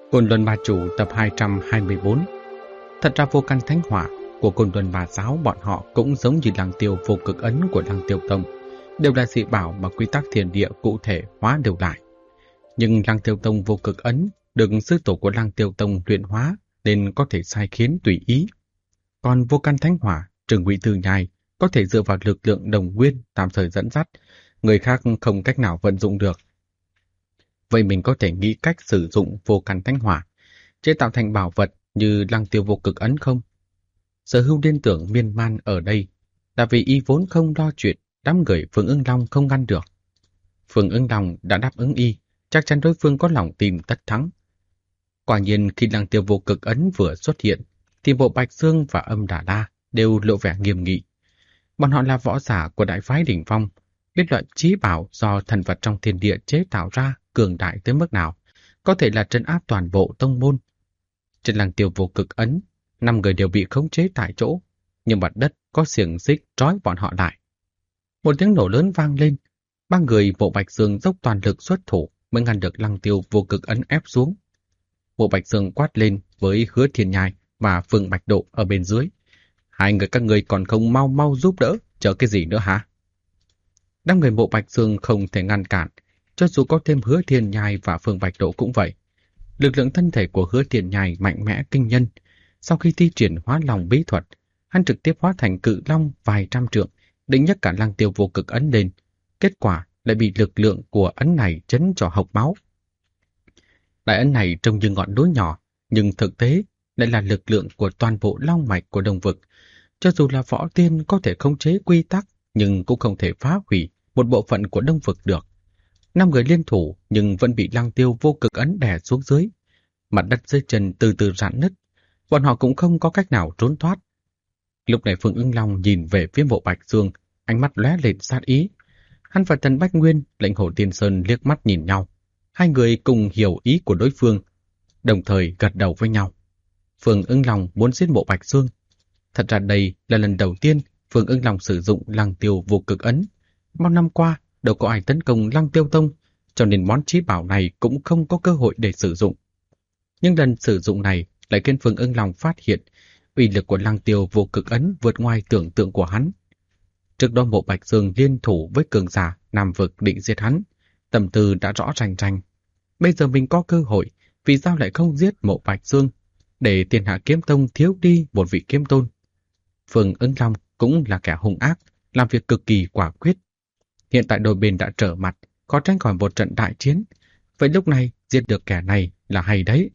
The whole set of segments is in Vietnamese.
Côn Luân Bà Chủ tập 224. Thật ra vô căn thánh hỏa của Côn Luân Bà Giáo bọn họ cũng giống như Lăng Tiêu vô cực ấn của Lăng Tiêu Tông, đều là dị bảo mà quy tắc thiên địa cụ thể hóa đều lại. Nhưng Lăng Tiêu Tông vô cực ấn được sư tổ của Lăng Tiêu Tông luyện hóa nên có thể sai khiến tùy ý. Còn vô căn thánh hỏa, Trường Ngụy Tư Nhai có thể dựa vào lực lượng đồng nguyên tạm thời dẫn dắt, người khác không cách nào vận dụng được. Vậy mình có thể nghĩ cách sử dụng vô căn thánh hỏa, chế tạo thành bảo vật như Lăng Tiêu vô cực ấn không? Sở Hưu liên tưởng miên man ở đây là vì y vốn không lo chuyện đám người Phương Ưng Long không ngăn được. Phương Ưng Long đã đáp ứng y, chắc chắn đối phương có lòng tin tất thắng. Quả nhiên khi Lăng Tiêu vô cực ấn vừa xuất hiện, thì Bộ Bạch Dương và Âm Đà La đều lộ vẻ nghiêm nghị. Bọn họ là võ giả của đại phái đỉnh phong, biết loại chí bảo do thần vật trong thiên địa chế tạo ra cường đại tới mức nào, có thể là trấn áp toàn bộ tông môn. Trên Lăng Tiêu vô cực ấn, 5 người đều bị khống chế tại chỗ, nhưng mặt đất có xiềng xích trói bọn họ lại. Một tiếng nổ lớn vang lên, 3 người Bộ Bạch Dương dốc toàn lực xuất thủ mới ngăn được Lăng Tiêu vô cực ấn ép xuống. Bộ Bạch Dương quát lên với Hứa Thiên Nhai và Phương Bạch Độ ở bên dưới. Hai người các người còn không mau mau giúp đỡ, chờ cái gì nữa hả? Đám người Bộ Bạch Dương không thể ngăn cản, cho dù có thêm Hứa Thiên Nhai và Phương Bạch Độ cũng vậy. Lực lượng thân thể của Hứa Thiên Nhai mạnh mẽ kinh nhân. Sau khi thi triển hóa long bí thuật, hắn trực tiếp hóa thành cự long vài trăm trượng, định nhấc cả Lăng Tiêu vô cực ấn lên. Kết quả lại bị lực lượng của ấn này chấn cho hộc máu. Đại ấn này trông như ngọn núi nhỏ, nhưng thực tế lại là lực lượng của toàn bộ long mạch của Đông Vực. Cho dù là võ tiên có thể khống chế quy tắc, nhưng cũng không thể phá hủy một bộ phận của Đông Vực được. 5 người liên thủ nhưng vẫn bị Lăng Tiêu vô cực ấn đè xuống dưới. Mặt đất dưới chân từ từ rạn nứt, bọn họ cũng không có cách nào trốn thoát. Lúc này Phương Ưng Long nhìn về phía Bộ Bạch Dương, ánh mắt lóe lên sát ý. Hắn và Tần Bách Nguyên, Lãnh Hổ Tiên Sơn liếc mắt nhìn nhau. Hai người cùng hiểu ý của đối phương, đồng thời gật đầu với nhau. Phương Ưng Long muốn giết Bộ Bạch Dương. Thật ra đây là lần đầu tiên Phương Ưng Long sử dụng Lăng Tiêu vô cực ấn. Bao năm qua, đâu có ai tấn công Lăng Tiêu Tông, cho nên món chí bảo này cũng không có cơ hội để sử dụng. Nhưng lần sử dụng này lại khiến Phương Ưng Long phát hiện uy lực của Lăng Tiêu vô cực ấn vượt ngoài tưởng tượng của hắn. Trước đó Bộ Bạch Dương liên thủ với cường giả Nam Vực định giết hắn, tâm tư đã rõ rành rành. Bây giờ mình có cơ hội, vì sao lại không giết Bộ Bạch Dương, để Thiên Hạ Kiếm Tông thiếu đi một vị kiếm tôn. Phương Ưng Long cũng là kẻ hung ác, làm việc cực kỳ quả quyết. Hiện tại đôi bên đã trở mặt, có tránh khỏi một trận đại chiến. Vậy lúc này giết được kẻ này là hay đấy.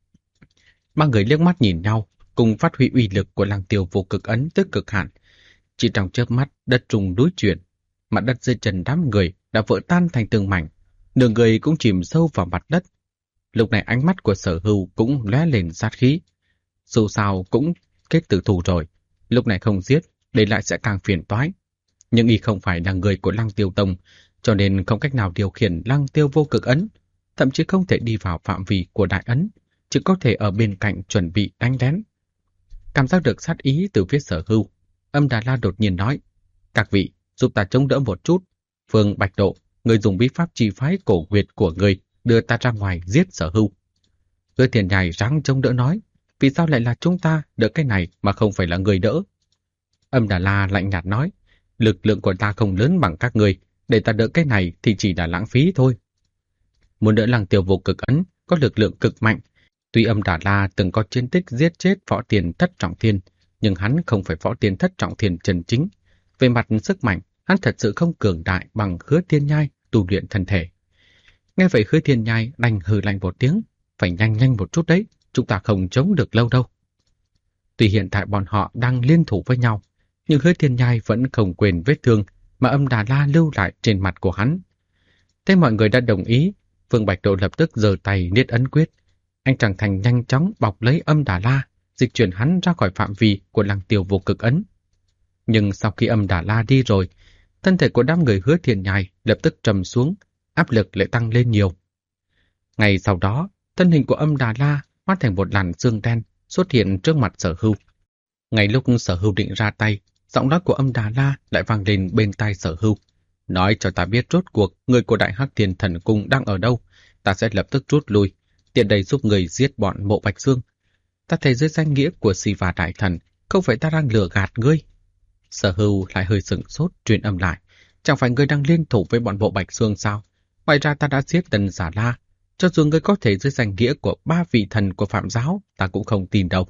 Ba người liếc mắt nhìn nhau, cùng phát huy uy lực của Lăng Tiêu vô cực ấn tới cực hạn. Chỉ trong chớp mắt, đất rung núi chuyển, mặt đất dưới chân đám người đã vỡ tan thành từng mảnh, nửa người cũng chìm sâu vào mặt đất. Lúc này ánh mắt của Sở Hưu cũng lóe lên sát khí. Dù sao cũng kết tử thù rồi, lúc này không giết, để lại sẽ càng phiền toái. Nhưng y không phải là người của Lăng Tiêu Tông, cho nên không cách nào điều khiển Lăng Tiêu vô cực ấn, thậm chí không thể đi vào phạm vi của đại ấn, chỉ có thể ở bên cạnh chuẩn bị đánh lén. Cảm giác được sát ý từ phía Sở Hưu, Âm Đà La đột nhiên nói: "Các vị, giúp ta chống đỡ một chút. Phương Bạch Độ, người dùng bí pháp chi phái cổ huyệt của người đưa ta ra ngoài giết Sở Hưu." Hứa Thiên Nhai ráng chống đỡ nói: "Vì sao lại là chúng ta đỡ cái này mà không phải là người đỡ?" Âm Đà La lạnh nhạt nói: "Lực lượng của ta không lớn bằng các người, để ta đỡ cái này thì chỉ là lãng phí thôi." Muốn đỡ Lăng Tiêu vô cực ấn có lực lượng cực mạnh. Tuy Âm Đà La từng có chiến tích giết chết võ tiền thất trọng thiên, nhưng hắn không phải võ tiền thất trọng thiên chân chính. Về mặt sức mạnh, hắn thật sự không cường đại bằng Hứa Thiên Nhai tu luyện thân thể. Nghe vậy Hứa Thiên Nhai đành hừ lạnh một tiếng: "Phải nhanh nhanh một chút đấy, chúng ta không chống được lâu đâu." Tuy hiện tại bọn họ đang liên thủ với nhau, nhưng Hứa Thiên Nhai vẫn không quên vết thương mà Âm Đà La lưu lại trên mặt của hắn. Thế mọi người đã đồng ý, Phương Bạch Độ lập tức giơ tay niết ấn quyết. Anh Tràng Thành nhanh chóng bọc lấy Âm Đà La, dịch chuyển hắn ra khỏi phạm vi của Lăng Tiêu vô cực ấn. Nhưng sau khi Âm Đà La đi rồi, thân thể của đám người Hứa Thiên Nhai lập tức trầm xuống, áp lực lại tăng lên nhiều. Ngay sau đó, thân hình của Âm Đà La hóa thành một làn sương đen xuất hiện trước mặt Sở Hưu. Ngay lúc Sở Hưu định ra tay, giọng nói của Âm Đà La lại vang lên bên tai Sở Hưu: "Nói cho ta biết rốt cuộc người của Đại Hắc Thiên Thần Cung đang ở đâu, ta sẽ lập tức rút lui. tiện đây giúp người giết bọn Mộ Bạch Dương. Ta thấy dưới danh nghĩa của Siva Đại Thần, không phải ta đang lừa gạt ngươi. Sở Hưu lại hơi sửng sốt, truyền âm lại. Chẳng phải ngươi đang liên thủ với bọn Mộ Bạch Dương sao? Ngoài ra ta đã giết Tần Giả La. Cho dù ngươi có thể dưới danh nghĩa của 3 vị thần của Phạm giáo, ta cũng không tin đâu.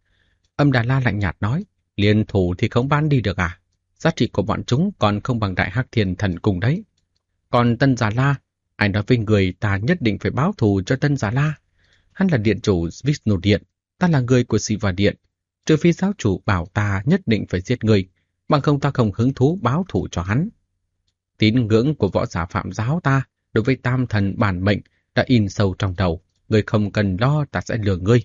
Âm Đà La lạnh nhạt nói, liên thủ thì không bán đi được à? Giá trị của bọn chúng còn không bằng Đại Hắc Thiên Thần Cung đấy. Còn Tân Giả La, ai nói với người ta nhất định phải báo thù cho Tân Giả La? Hắn là điện chủ Vishnu Điện, ta là người của Siva Điện. Trừ phi giáo chủ bảo ta nhất định phải giết người, bằng không ta không hứng thú báo thù cho hắn. Tín ngưỡng của võ giả Phạm giáo ta đối với tam thần bản mệnh đã in sâu trong đầu, ngươi không cần lo ta sẽ lừa ngươi.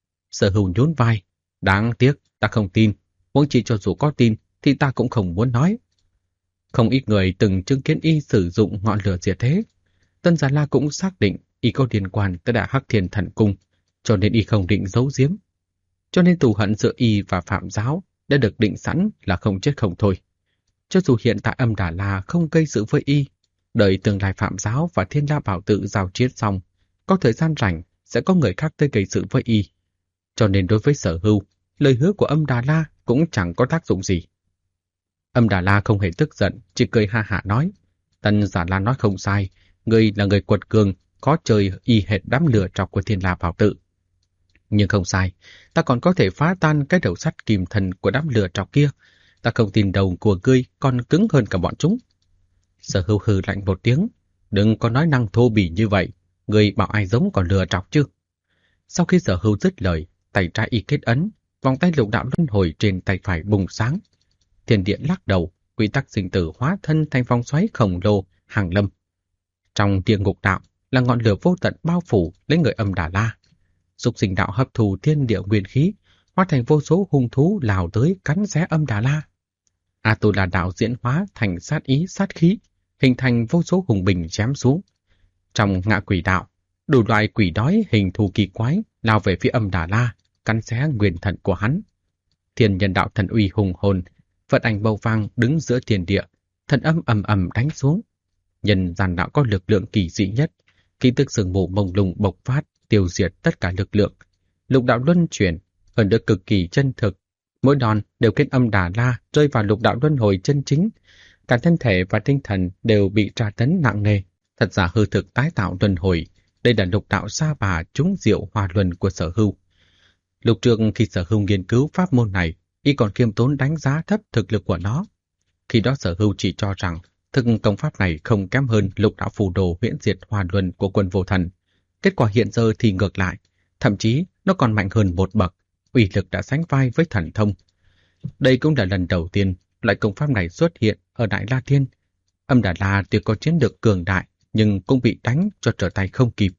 Sở Hưu nhún vai, đáng tiếc ta không tin, huống chi cho dù có tin thì ta cũng không muốn nói. Không ít người từng chứng kiến y sử dụng ngọn lửa diệt thế. Tân Giả La cũng xác định y có liên quan tới Đại Hắc Thiên Thần Cung, cho nên y không định giấu giếm. Cho nên thù hận giữa y và Phạm giáo đã được định sẵn là không chết không thôi. Cho dù hiện tại Âm Đà La không gây sự với y, đợi tương lai Phạm giáo và Thiên La Bảo Tự giao chiến xong, có thời gian rảnh sẽ có người khác tới gây sự với y. Cho nên đối với Sở Hưu, lời hứa của Âm Đà La cũng chẳng có tác dụng gì. Âm Đà La không hề tức giận, chỉ cười ha hả nói, Tần Giả La nói không sai, ngươi là người quật cường, có chơi y hệt đám lửa trọc của Thiên La Bảo Tự. Nhưng không sai, ta còn có thể phá tan cái đầu sắt kìm thần của đám lửa trọc kia. Ta không tin đầu của ngươi còn cứng hơn cả bọn chúng. Sở Hưu hừ lạnh một tiếng, đừng có nói năng thô bỉ như vậy, ngươi bảo ai giống còn lừa trọc chứ. Sau khi Sở Hưu dứt lời, tay trái y kết ấn, vòng tay lục đạo luân hồi trên tay phải bùng sáng. Thiên địa lắc đầu, quy tắc sinh tử hóa thân thành vòng xoáy khổng lồ hàng lâm. Trong địa ngục đạo là ngọn lửa vô tận bao phủ lấy người Âm Đà La. Dục sinh đạo hấp thụ thiên địa nguyên khí, hóa thành vô số hung thú lao tới cắn xé Âm Đà La. Atula đạo diễn hóa thành sát ý sát khí, hình thành vô số hùng binh chém xuống. Trong ngạ quỷ đạo, đủ loại quỷ đói hình thù kỳ quái lao về phía Âm Đà La, cắn xé nguyên thần của hắn. Thiên nhân đạo thần uy hùng hồn, Phật ảnh bầu vang đứng giữa thiên địa, thần âm ầm ầm đánh xuống. Nhân gian đạo có lực lượng kỳ dị nhất, khí tức sương mù mông lung bộc phát, tiêu diệt tất cả lực lượng. Lục đạo luân chuyển, hơn được cực kỳ chân thực. Mỗi đòn đều khiến Âm Đà La rơi vào lục đạo luân hồi chân chính. Cả thân thể và tinh thần đều bị tra tấn nặng nề. Thật giả hư thực tái tạo luân hồi. Đây là lục đạo sa bà trúng diệu hòa luân của Sở Hưu. Lục trường khi Sở Hưu nghiên cứu pháp môn này, y còn khiêm tốn đánh giá thấp thực lực của nó. Khi đó Sở Hưu chỉ cho rằng thực công pháp này không kém hơn lục đạo phù đồ huyễn diệt hòa luân của Quân Vô Thần. Kết quả hiện giờ thì ngược lại, thậm chí nó còn mạnh hơn một bậc, uy lực đã sánh vai với thần thông. Đây cũng là lần đầu tiên loại công pháp này xuất hiện ở Đại La Thiên. Âm Đà La tuy có chiến lược cường đại, nhưng cũng bị đánh cho trở tay không kịp.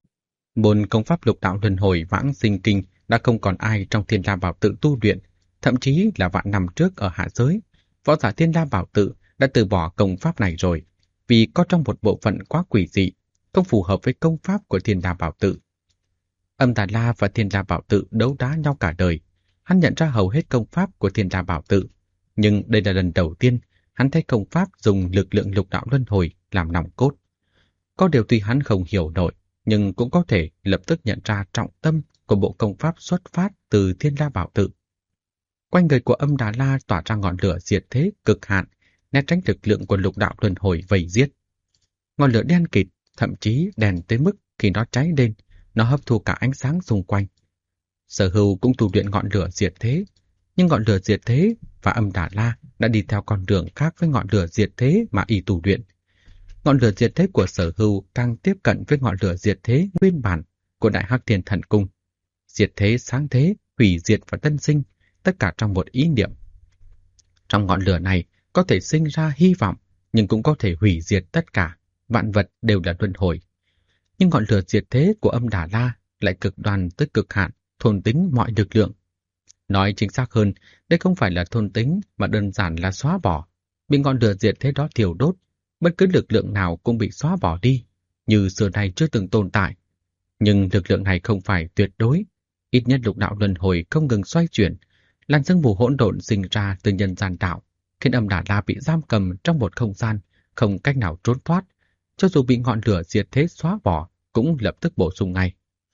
Môn công pháp lục đạo luân hồi vãng sinh kinh đã không còn ai trong Thiên La Bảo Tự tu luyện, thậm chí là vạn năm trước ở hạ giới, võ giả Thiên La Bảo Tự đã từ bỏ công pháp này rồi, vì có trong một bộ phận quá quỷ dị, không phù hợp với công pháp của Thiên La Bảo Tự. Âm Đà La và Thiên La Bảo Tự đấu đá nhau cả đời, hắn nhận ra hầu hết công pháp của Thiên La Bảo Tự, nhưng đây là lần đầu tiên hắn thấy công pháp dùng lực lượng lục đạo luân hồi làm nòng cốt. Có điều tuy hắn không hiểu nổi, nhưng cũng có thể lập tức nhận ra trọng tâm của bộ công pháp xuất phát từ Thiên La Bảo Tự. Quanh người của Âm Đà La tỏa ra ngọn lửa diệt thế cực hạn, né tránh lực lượng của lục đạo luân hồi vây giết. Ngọn lửa đen kịt, thậm chí đèn tới mức khi nó cháy lên, nó hấp thu cả ánh sáng xung quanh. Sở Hưu cũng tu luyện ngọn lửa diệt thế, nhưng ngọn lửa diệt thế và Âm Đà La đã đi theo con đường khác với ngọn lửa diệt thế mà y tu luyện. Ngọn lửa diệt thế của Sở Hưu càng tiếp cận với ngọn lửa diệt thế nguyên bản của Đại Hắc Thiên Thần Cung. Diệt thế, sáng thế, hủy diệt và tân sinh, tất cả trong một ý niệm. Trong ngọn lửa này có thể sinh ra hy vọng, nhưng cũng có thể hủy diệt tất cả, vạn vật đều là luân hồi. Nhưng ngọn lửa diệt thế của Âm Đà La lại cực đoan tới cực hạn, thôn tính mọi lực lượng. Nói chính xác hơn, đây không phải là thôn tính mà đơn giản là xóa bỏ. Bị ngọn lửa diệt thế đó thiêu đốt, bất cứ lực lượng nào cũng bị xóa bỏ đi, như xưa nay chưa từng tồn tại. Nhưng lực lượng này không phải tuyệt đối, ít nhất lục đạo luân hồi không ngừng xoay chuyển, làn sương mù hỗn độn sinh ra từ nhân gian đạo, khiến Âm Đà La bị giam cầm trong một không gian, không cách nào trốn thoát. Cho dù bị ngọn lửa diệt thế xóa bỏ, cũng lập tức bổ sung ngay.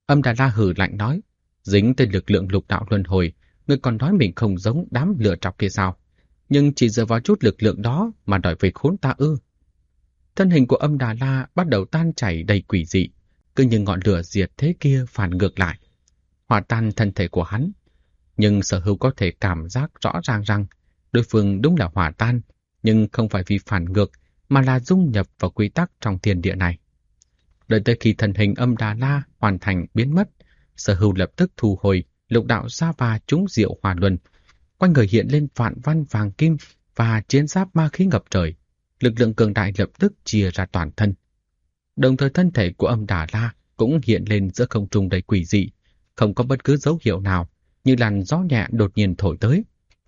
Âm Đà La hừ lạnh nói, dính tới lực lượng lục đạo luân hồi, ngươi còn nói mình không giống đám lừa trọc kia sao? Nhưng chỉ dựa vào chút lực lượng đó mà đòi về khốn ta ư? Thân hình của Âm Đà La bắt đầu tan chảy đầy quỷ dị, cứ như ngọn lửa diệt thế kia phản ngược lại, hòa tan thân thể của hắn. Nhưng Sở Hưu có thể cảm giác rõ ràng rằng đối phương đúng là hòa tan, nhưng không phải vì phản ngược mà là dung nhập vào quy tắc trong thiên địa này. Đợi tới khi thân hình Âm Đà La hoàn thành biến mất, Sở Hưu lập tức thu hồi lục đạo sa va trúng diệu hòa luân, quanh người hiện lên vạn văn vàng kim và chiến giáp ma khí ngập trời. Lực lượng cường đại lập tức chia ra toàn thân. Đồng thời thân thể của Âm Đà La cũng hiện lên giữa không trung đầy quỷ dị, không có bất cứ dấu hiệu nào, như làn gió nhẹ đột nhiên thổi tới.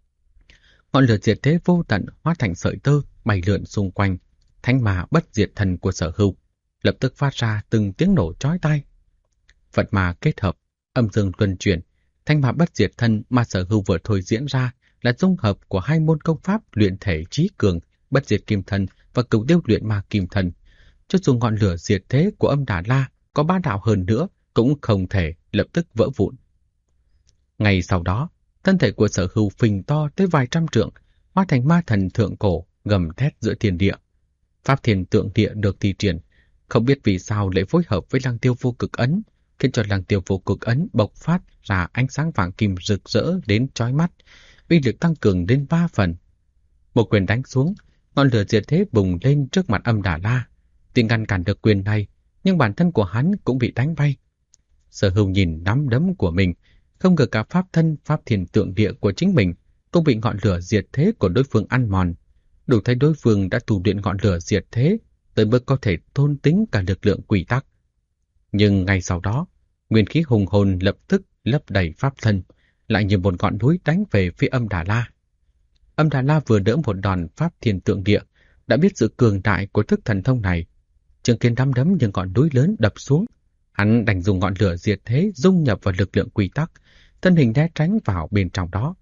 Ngọn lửa diệt thế vô tận hóa thành sợi tơ bay lượn xung quanh, thánh ma bất diệt thần của Sở Hưu lập tức phát ra từng tiếng nổ chói tai. Phật ma kết hợp, âm dương luân chuyển, thánh ma bất diệt thân mà Sở Hưu vừa thôi diễn ra là dung hợp của hai môn công pháp luyện thể trí cường, bất diệt kim thân và cửu tiêu luyện ma kim thân. Cho dù ngọn lửa diệt thế của Âm Đà La có bá đạo hơn nữa, cũng không thể lập tức vỡ vụn. Ngay sau đó, thân thể của Sở Hưu phình to tới vài trăm trượng, hóa thành ma thần thượng cổ gầm thét giữa thiên địa. Pháp thiền tượng địa được thi triển, không biết vì sao lại phối hợp với Lăng Tiêu vô cực ấn, khiến cho Lăng Tiêu vô cực ấn bộc phát ra ánh sáng vàng kim rực rỡ đến chói mắt, uy lực tăng cường đến 3 phần. Một quyền đánh xuống, ngọn lửa diệt thế bùng lên trước mặt Âm Đà La. Tuy ngăn cản được quyền này, nhưng bản thân của hắn cũng bị đánh bay. Sở Hưu nhìn nắm đấm của mình, không ngờ cả pháp thân, pháp thiền tượng địa của chính mình cũng bị ngọn lửa diệt thế của đối phương ăn mòn. Đủ thấy đối phương đã tu luyện ngọn lửa diệt thế tới mức có thể thôn tính cả lực lượng quy tắc. Nhưng ngay sau đó, nguyên khí hùng hồn lập tức lấp đầy pháp thân, lại như một ngọn núi đánh về phía Âm Đà La. Âm Đà La vừa đỡ một đòn pháp thiền tượng địa, đã biết sự cường đại của thức thần thông này. Chứng kiến nắm đấm như ngọn núi lớn đập xuống, hắn đành dùng ngọn lửa diệt thế dung nhập vào lực lượng quy tắc, thân hình né tránh vào bên trong đó.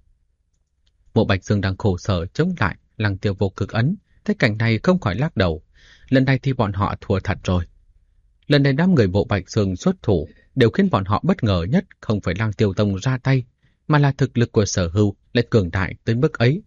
Mộ Bạch Dương đang khổ sở chống lại Lăng Tiêu vô cực ấn, thấy cảnh này không khỏi lắc đầu. Lần này thì bọn họ thua thật rồi. Lần này đám người Mộ Bạch Dương xuất thủ đều khiến bọn họ bất ngờ nhất không phải Lăng Tiêu Tông ra tay, mà là thực lực của Sở Hưu lại cường đại tới mức ấy.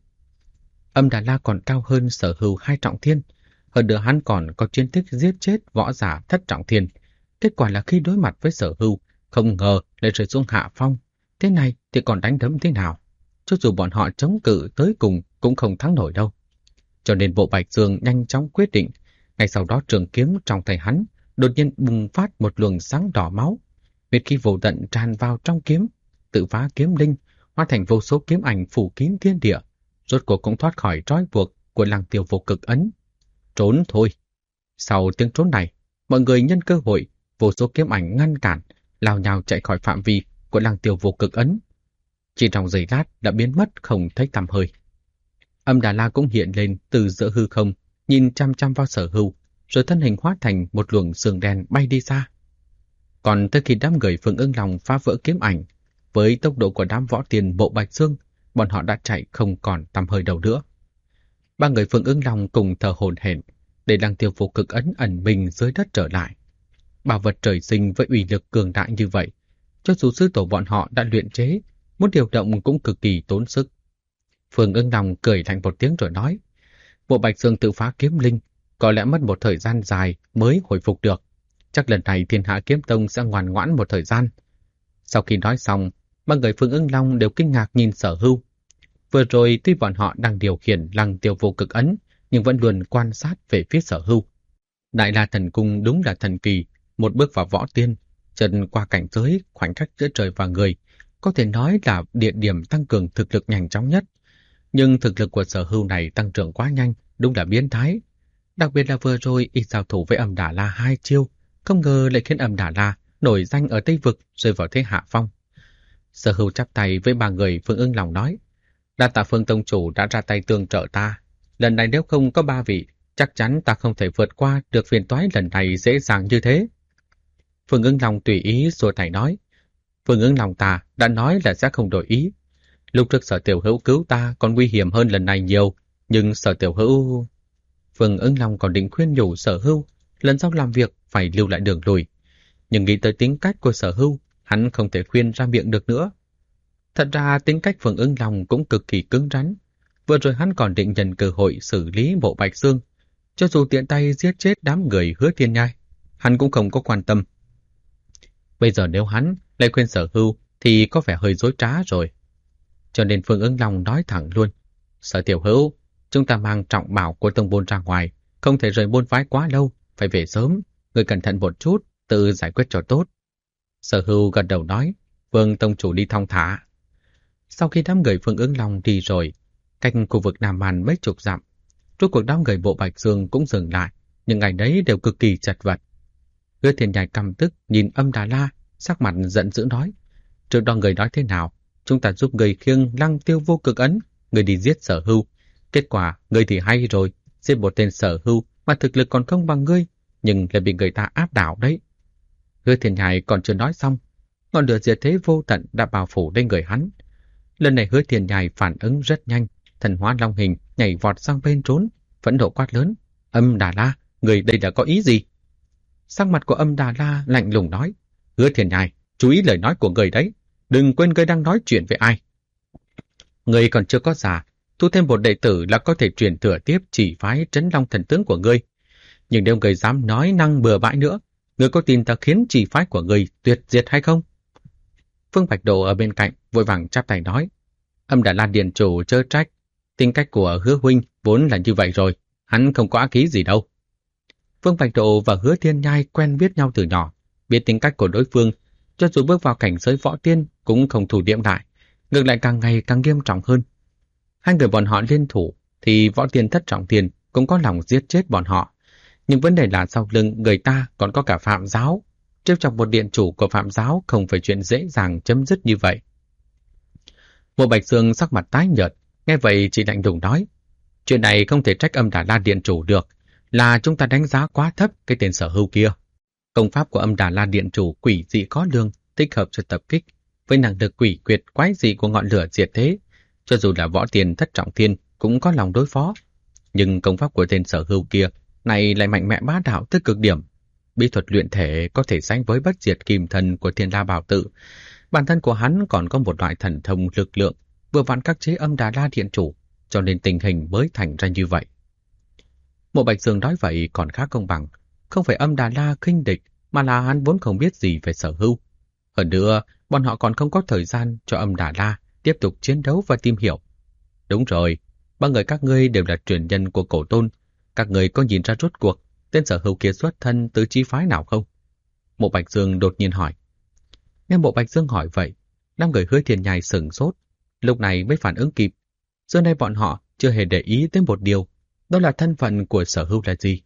Âm Đà La còn cao hơn Sở Hưu 2 trọng thiên, hơn nữa hắn còn có chiến tích giết chết võ giả thất trọng thiên. Kết quả là khi đối mặt với Sở Hưu, không ngờ lại rơi xuống hạ phong. Thế này thì còn đánh đấm thế nào? Cho dù bọn họ chống cự tới cùng cũng không thắng nổi đâu. Cho nên Bộ Bạch Dương nhanh chóng quyết định. Ngay sau đó trường kiếm trong tay hắn đột nhiên bùng phát một luồng sáng đỏ máu. Huyết khí vô tận tràn vào trong kiếm, tự phá kiếm linh, hóa thành vô số kiếm ảnh phủ kín thiên địa. Rốt cuộc cũng thoát khỏi trói buộc của Lăng Tiêu vô cực ấn. Trốn thôi. Sau tiếng trốn này, mọi người nhân cơ hội, vô số kiếm ảnh ngăn cản, lao nhào chạy khỏi phạm vi của Lăng Tiêu vô cực ấn. Chỉ trong giây lát đã biến mất không thấy tăm hơi. Âm Đà La cũng hiện lên từ giữa hư không, nhìn chăm chăm vào Sở Hưu, rồi thân hình hóa thành một luồng sương đen bay đi xa. Còn tới khi đám người Phương Ưng Long phá vỡ kiếm ảnh, với tốc độ của đám võ tiền Bộ Bạch Dương, bọn họ đã chạy không còn tăm hơi đâu nữa. Ba người Phương Ưng Long cùng thở hổn hển để Lăng Tiêu vô cực ấn ẩn mình dưới đất trở lại. Bảo vật trời sinh với uy lực cường đại như vậy, cho dù sư tổ bọn họ đã luyện chế, muốn điều động cũng cực kỳ tốn sức. Phương Ưng Long cười thành một tiếng rồi nói, Bộ Bạch Dương tự phá kiếm linh, có lẽ mất một thời gian dài mới hồi phục được. Chắc lần này Thiên Hạ Kiếm Tông sẽ ngoan ngoãn một thời gian. Sau khi nói xong, ba người Phương Ưng Long đều kinh ngạc nhìn Sở Hưu. Vừa rồi tuy bọn họ đang điều khiển Lăng Tiêu vô cực ấn, nhưng vẫn luôn quan sát về phía Sở Hưu. Đại La Thần Cung đúng là thần kỳ, một bước vào võ tiên, chân qua cảnh giới, khoảnh khắc giữa trời và người, có thể nói là địa điểm tăng cường thực lực nhanh chóng nhất. Nhưng thực lực của Sở Hưu này tăng trưởng quá nhanh, đúng là biến thái. Đặc biệt là vừa rồi y giao thủ với Âm Đà La 2 chiêu, không ngờ lại khiến Âm Đà La nổi danh ở Tây Vực rơi vào thế hạ phong. Sở Hưu chắp tay với ba người Phương Ưng Long nói, đa tạ Phương Tông Chủ đã ra tay tương trợ ta. Lần này nếu không có ba vị, chắc chắn ta không thể vượt qua được phiền toái lần này dễ dàng như thế. Phương Ưng Long tùy ý xua tay nói, Phương Ưng Long ta đã nói là sẽ không đổi ý. Lúc trước Sở Tiểu Hữu cứu ta còn nguy hiểm hơn lần này nhiều, nhưng Sở Tiểu Hữu... Phương Ưng Long còn định khuyên nhủ Sở Hưu lần sau làm việc phải lưu lại đường lùi. Nhưng nghĩ tới tính cách của Sở Hưu hắn không thể khuyên ra miệng được nữa. Thật ra tính cách Phương Ứng Long cũng cực kỳ cứng rắn. Vừa rồi hắn còn định nhân cơ hội xử lý Mộ Bạch Dương. Cho dù tiện tay giết chết đám người Hứa Thiên Nhai, hắn cũng không có quan tâm. Bây giờ nếu hắn lại khuyên Sở Hưu thì có vẻ hơi dối trá rồi. Cho nên Phương Ứng Long nói thẳng luôn. Sở Tiểu Hữu, chúng ta mang trọng bảo của tông môn ra ngoài, không thể rời môn phái quá lâu, phải về sớm. Người cẩn thận một chút, tự giải quyết cho tốt. Sở Hưu gật đầu nói, Vương tông chủ đi thong thả. Sau khi đám người Phương Ứng Long đi rồi, cách khu vực Nam Man mấy chục dặm, rốt cuộc đám người Bộ Bạch Dương cũng dừng lại, nhưng ngày đấy đều cực kỳ chật vật. Hứa Thiên Nhai căm tức nhìn Âm Đà La, sắc mặt giận dữ nói, trước đó người nói thế nào, chúng ta giúp người khiêng Lăng Tiêu Vô Cực Ấn, người đi giết Sở Hưu. Kết quả, người thì hay rồi, giết một tên Sở Hưu mà thực lực còn không bằng ngươi, nhưng lại bị người ta áp đảo đấy. Hứa Thiên Nhai còn chưa nói xong, ngọn lửa diệt thế vô tận đã bao phủ lên người hắn. Lần này Hứa Thiên Nhai phản ứng rất nhanh, thần hóa long hình nhảy vọt sang bên trốn, phẫn nộ quát lớn, Âm Đà La, người đây đã có ý gì? Sắc mặt của Âm Đà La lạnh lùng nói, Hứa Thiên Nhai, chú ý lời nói của người đấy, đừng quên người đang nói chuyện với ai. Người còn chưa có già, thu thêm một đệ tử là có thể truyền thừa tiếp chỉ phái Trấn Long thần tướng của ngươi. Nhưng nếu người dám nói năng bừa bãi nữa, người có tin ta khiến chỉ phái của người tuyệt diệt hay không? Phương Bạch Độ ở bên cạnh vội vàng chắp tay nói, Âm Đà La điện chủ chớ trách, tính cách của Hứa huynh vốn là như vậy rồi, hắn không có ác ý gì đâu. Phương Bạch Độ và Hứa Thiên Nhai quen biết nhau từ nhỏ, biết tính cách của đối phương, cho dù bước vào cảnh giới võ tiên cũng không thủ điệm lại, ngược lại càng ngày càng nghiêm trọng hơn. Hai người bọn họ liên thủ thì võ tiên Thất Trọng Thiên cũng có lòng giết chết bọn họ, nhưng vấn đề là sau lưng người ta còn có cả Phạm Giáo. Trêu chọc một điện chủ của Phạm Giáo không phải chuyện dễ dàng chấm dứt như vậy. Mộ Bạch Dương sắc mặt tái nhợt, nghe vậy chỉ lạnh lùng nói, chuyện này không thể trách Âm Đà La điện chủ được, là chúng ta đánh giá quá thấp cái tên Sở Hưu kia. Công pháp của Âm Đà La điện chủ quỷ dị khó lường, thích hợp cho tập kích, với năng lực quỷ quyệt quái dị của ngọn lửa diệt thế, cho dù là võ tiên Thất Trọng Thiên cũng có lòng đối phó. Nhưng công pháp của tên Sở Hưu kia này lại mạnh mẽ bá đạo tới cực điểm. Bí thuật luyện thể có thể sánh với bất diệt kim thần của Thiên La Bảo Tự. Bản thân của hắn còn có một loại thần thông lực lượng vừa vặn khắc chế Âm Đà La điện chủ, cho nên tình hình mới thành ra như vậy. Mộ Bạch Dương nói vậy còn khá công bằng, không phải Âm Đà La khinh địch, mà là hắn vốn không biết gì về Sở Hưu. Hơn nữa, bọn họ còn không có thời gian cho Âm Đà La tiếp tục chiến đấu và tìm hiểu. Đúng rồi, ba người các ngươi đều là truyền nhân của Cổ Tôn, các người có nhìn ra rốt cuộc tên Sở Hưu kia xuất thân từ chi phái nào không? Mộ Bạch Dương đột nhiên hỏi. Nghe Mộ Bạch Dương hỏi vậy, năm người Hứa Thiên Nhai sửng sốt, lúc này mới phản ứng kịp. Giờ nay bọn họ chưa hề để ý tới một điều, đó là thân phận của Sở Hưu là gì.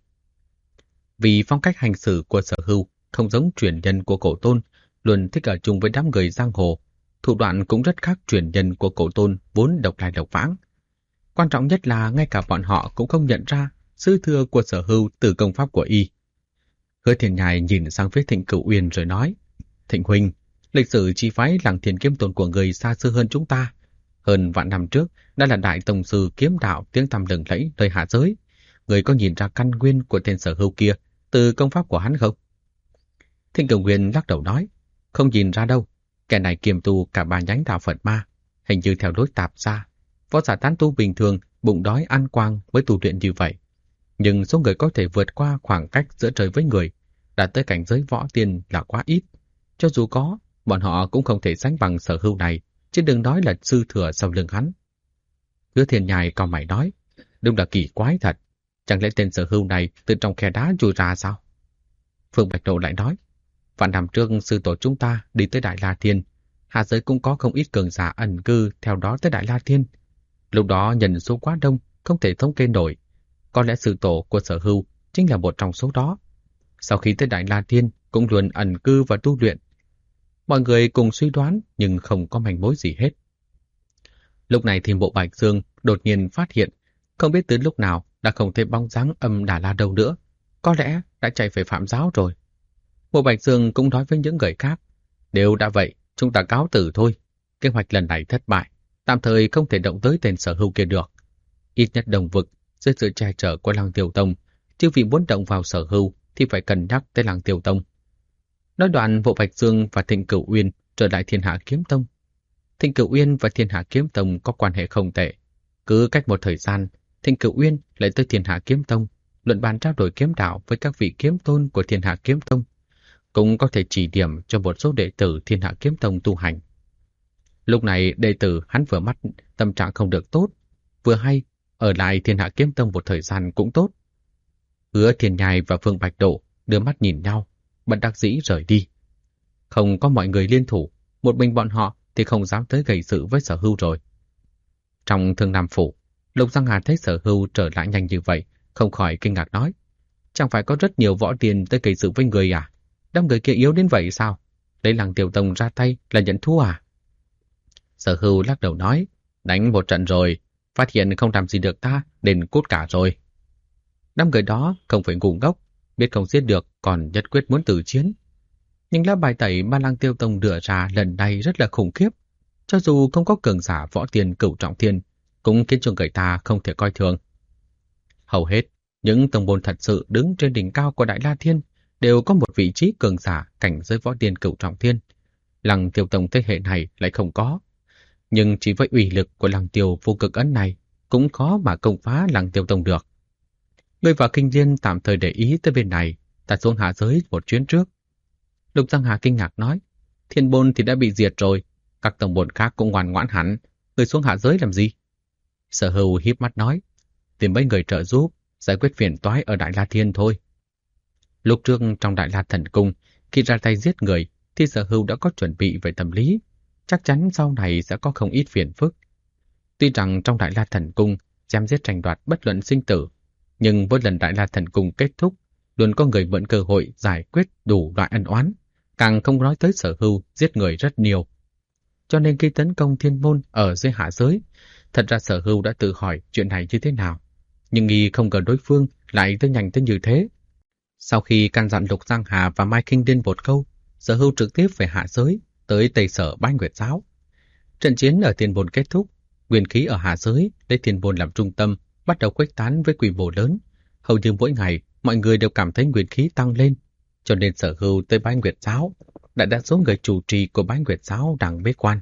Vì phong cách hành xử của Sở Hưu không giống truyền nhân của Cổ Tôn, luôn thích ở chung với đám người giang hồ, thủ đoạn cũng rất khác truyền nhân của Cổ Tôn vốn độc lai độc vãng. Quan trọng nhất là ngay cả bọn họ cũng không nhận ra sư thừa của Sở Hưu từ công pháp của y. Hứa Thiên Nhai nhìn sang phía Thịnh Cửu Uyên rồi nói, Thịnh huynh, lịch sử chi phái Lăng Thiên Kiếm Tôn của người xa xưa hơn chúng ta. Hơn vạn năm trước đã là đại tông sư kiếm đạo tiếng tăm lừng lẫy nơi hạ giới. Người có nhìn ra căn nguyên của tên Sở Hưu kia từ công pháp của hắn không? Thịnh Cửu Uyên lắc đầu nói, không nhìn ra đâu. Kẻ này kiềm tu cả ba nhánh đạo Phật ma, hình như theo lối tạp gia. Võ giả tán tu bình thường bụng đói ăn quang mới tu luyện như vậy. Nhưng số người có thể vượt qua khoảng cách giữa trời với người, đạt tới cảnh giới võ tiên là quá ít. Cho dù có, bọn họ cũng không thể sánh bằng Sở Hưu này, chứ đừng nói là sư thừa sau lưng hắn. Hứa Thiên Nhai cau mày nói, đúng là kỳ quái thật, chẳng lẽ tên Sở Hưu này từ trong khe đá chui ra sao? Phương Bạch Độ lại nói, vạn năm trước sư tổ chúng ta đi tới Đại La Thiên, hạ giới cũng có không ít cường giả ẩn cư theo đó tới Đại La Thiên. Lúc đó nhân số quá đông, không thể thống kê nổi. Có lẽ sư tổ của Sở Hưu chính là một trong số đó. Sau khi tới Đại La Thiên cũng luôn ẩn cư và tu luyện. Mọi người cùng suy đoán nhưng không có manh mối gì hết. Lúc này thì Mộ Bạch Dương đột nhiên phát hiện, không biết từ lúc nào đã không thấy bóng dáng Âm Đà La đâu nữa. Có lẽ đã chạy về Phạm Giáo rồi. Mộ Bạch Dương cũng nói với những người khác, nếu đã vậy, chúng ta cáo từ thôi. Kế hoạch lần này thất bại, tạm thời không thể động tới tên Sở Hưu kia được. Ít nhất Đồng Vực, dưới sự che chở của Lăng Tiêu Tông, chứ vì muốn động vào Sở Hưu thì phải cân nhắc tới Lăng Tiêu Tông. Nói đoạn Bộ Bạch Dương và Thịnh Cửu Uyên trở lại Thiên Hạ Kiếm Tông. Thịnh Cửu Uyên và Thiên Hạ Kiếm Tông có quan hệ không tệ. Cứ cách một thời gian, Thịnh Cửu Uyên lại tới Thiên Hạ Kiếm Tông, luận bàn trao đổi kiếm đạo với các vị kiếm tôn của Thiên Hạ Kiếm Tông, cũng có thể chỉ điểm cho một số đệ tử Thiên Hạ Kiếm Tông tu hành. Lúc này đệ tử hắn vừa mắt tâm trạng không được tốt, vừa hay ở lại Thiên Hạ Kiếm Tông một thời gian cũng tốt. Hứa Thiên Nhai và Phương Bạch Độ đưa mắt nhìn nhau, bất đắc dĩ rời đi. Không có mọi người liên thủ, một mình bọn họ thì không dám tới gây sự với Sở Hưu rồi. Trong Thương Nam Phủ, Lục Giang Hà thấy Sở Hưu trở lại nhanh như vậy, không khỏi kinh ngạc nói: chẳng phải có rất nhiều võ điền tới gây sự với người à? Đám người kia yếu đến vậy sao? Lấy Lăng Tiêu Tông ra tay là nhận thua à? Sở Hưu lắc đầu nói: đánh một trận rồi, phát hiện không làm gì được ta, nên cút cả rồi. Đám người đó không phải ngu ngốc, biết không giết được còn nhất quyết muốn tử chiến. Nhưng lá bài tẩy mà Lăng Tiêu Tông đưa ra lần này rất là khủng khiếp. Cho dù không có cường giả võ tiền cửu trọng thiên, cũng khiến cho người ta không thể coi thường. Hầu hết, những tông môn thật sự đứng trên đỉnh cao của Đại La Thiên đều có một vị trí cường giả cảnh giới võ tiền cửu trọng thiên. Lăng Tiêu Tông thế hệ này lại không có. Nhưng chỉ với uy lực của Lăng Tiêu vô cực ấn này, cũng khó mà công phá Lăng Tiêu Tông được. Ngươi và Kinh Liên tạm thời để ý tới bên này, ta xuống hạ giới một chuyến trước. Lục Giang Hà kinh ngạc nói: Thiên Môn thì đã bị diệt rồi, các tông môn khác cũng ngoan ngoãn hẳn, ngươi xuống hạ giới làm gì? Sở Hưu híp mắt nói: tìm mấy người trợ giúp, giải quyết phiền toái ở Đại La Thiên thôi. Lúc trước trong Đại La Thần Cung, khi ra tay giết người, thì Sở Hưu đã có chuẩn bị về tâm lý, chắc chắn sau này sẽ có không ít phiền phức. Tuy rằng trong Đại La Thần Cung chém giết tranh đoạt bất luận sinh tử, nhưng mỗi lần Đại La Thần Cung kết thúc, luôn có người mượn cơ hội giải quyết đủ loại ân oán, càng không nói tới Sở Hưu giết người rất nhiều. Cho nên khi tấn công Thiên Môn ở dưới hạ giới, thật ra Sở Hưu đã tự hỏi chuyện này như thế nào, nhưng nghi không ngờ đối phương lại tới nhanh tới như thế. Sau khi căn dặn Lục Giang Hà và Mai Kinh Điên một câu, Sở Hưu trực tiếp về hạ giới, tới Tây Sở Bái Nguyệt Giáo. Trận chiến ở Thiên Môn kết thúc, nguyên khí ở hạ giới lấy Thiên Môn làm trung tâm, bắt đầu khuếch tán với quy mô lớn. Hầu như mỗi ngày, mọi người đều cảm thấy nguyên khí tăng lên, cho nên Sở Hưu tới Bái Nguyệt Giáo. Đại đa số người chủ trì của Bái Nguyệt Giáo đang bế quan.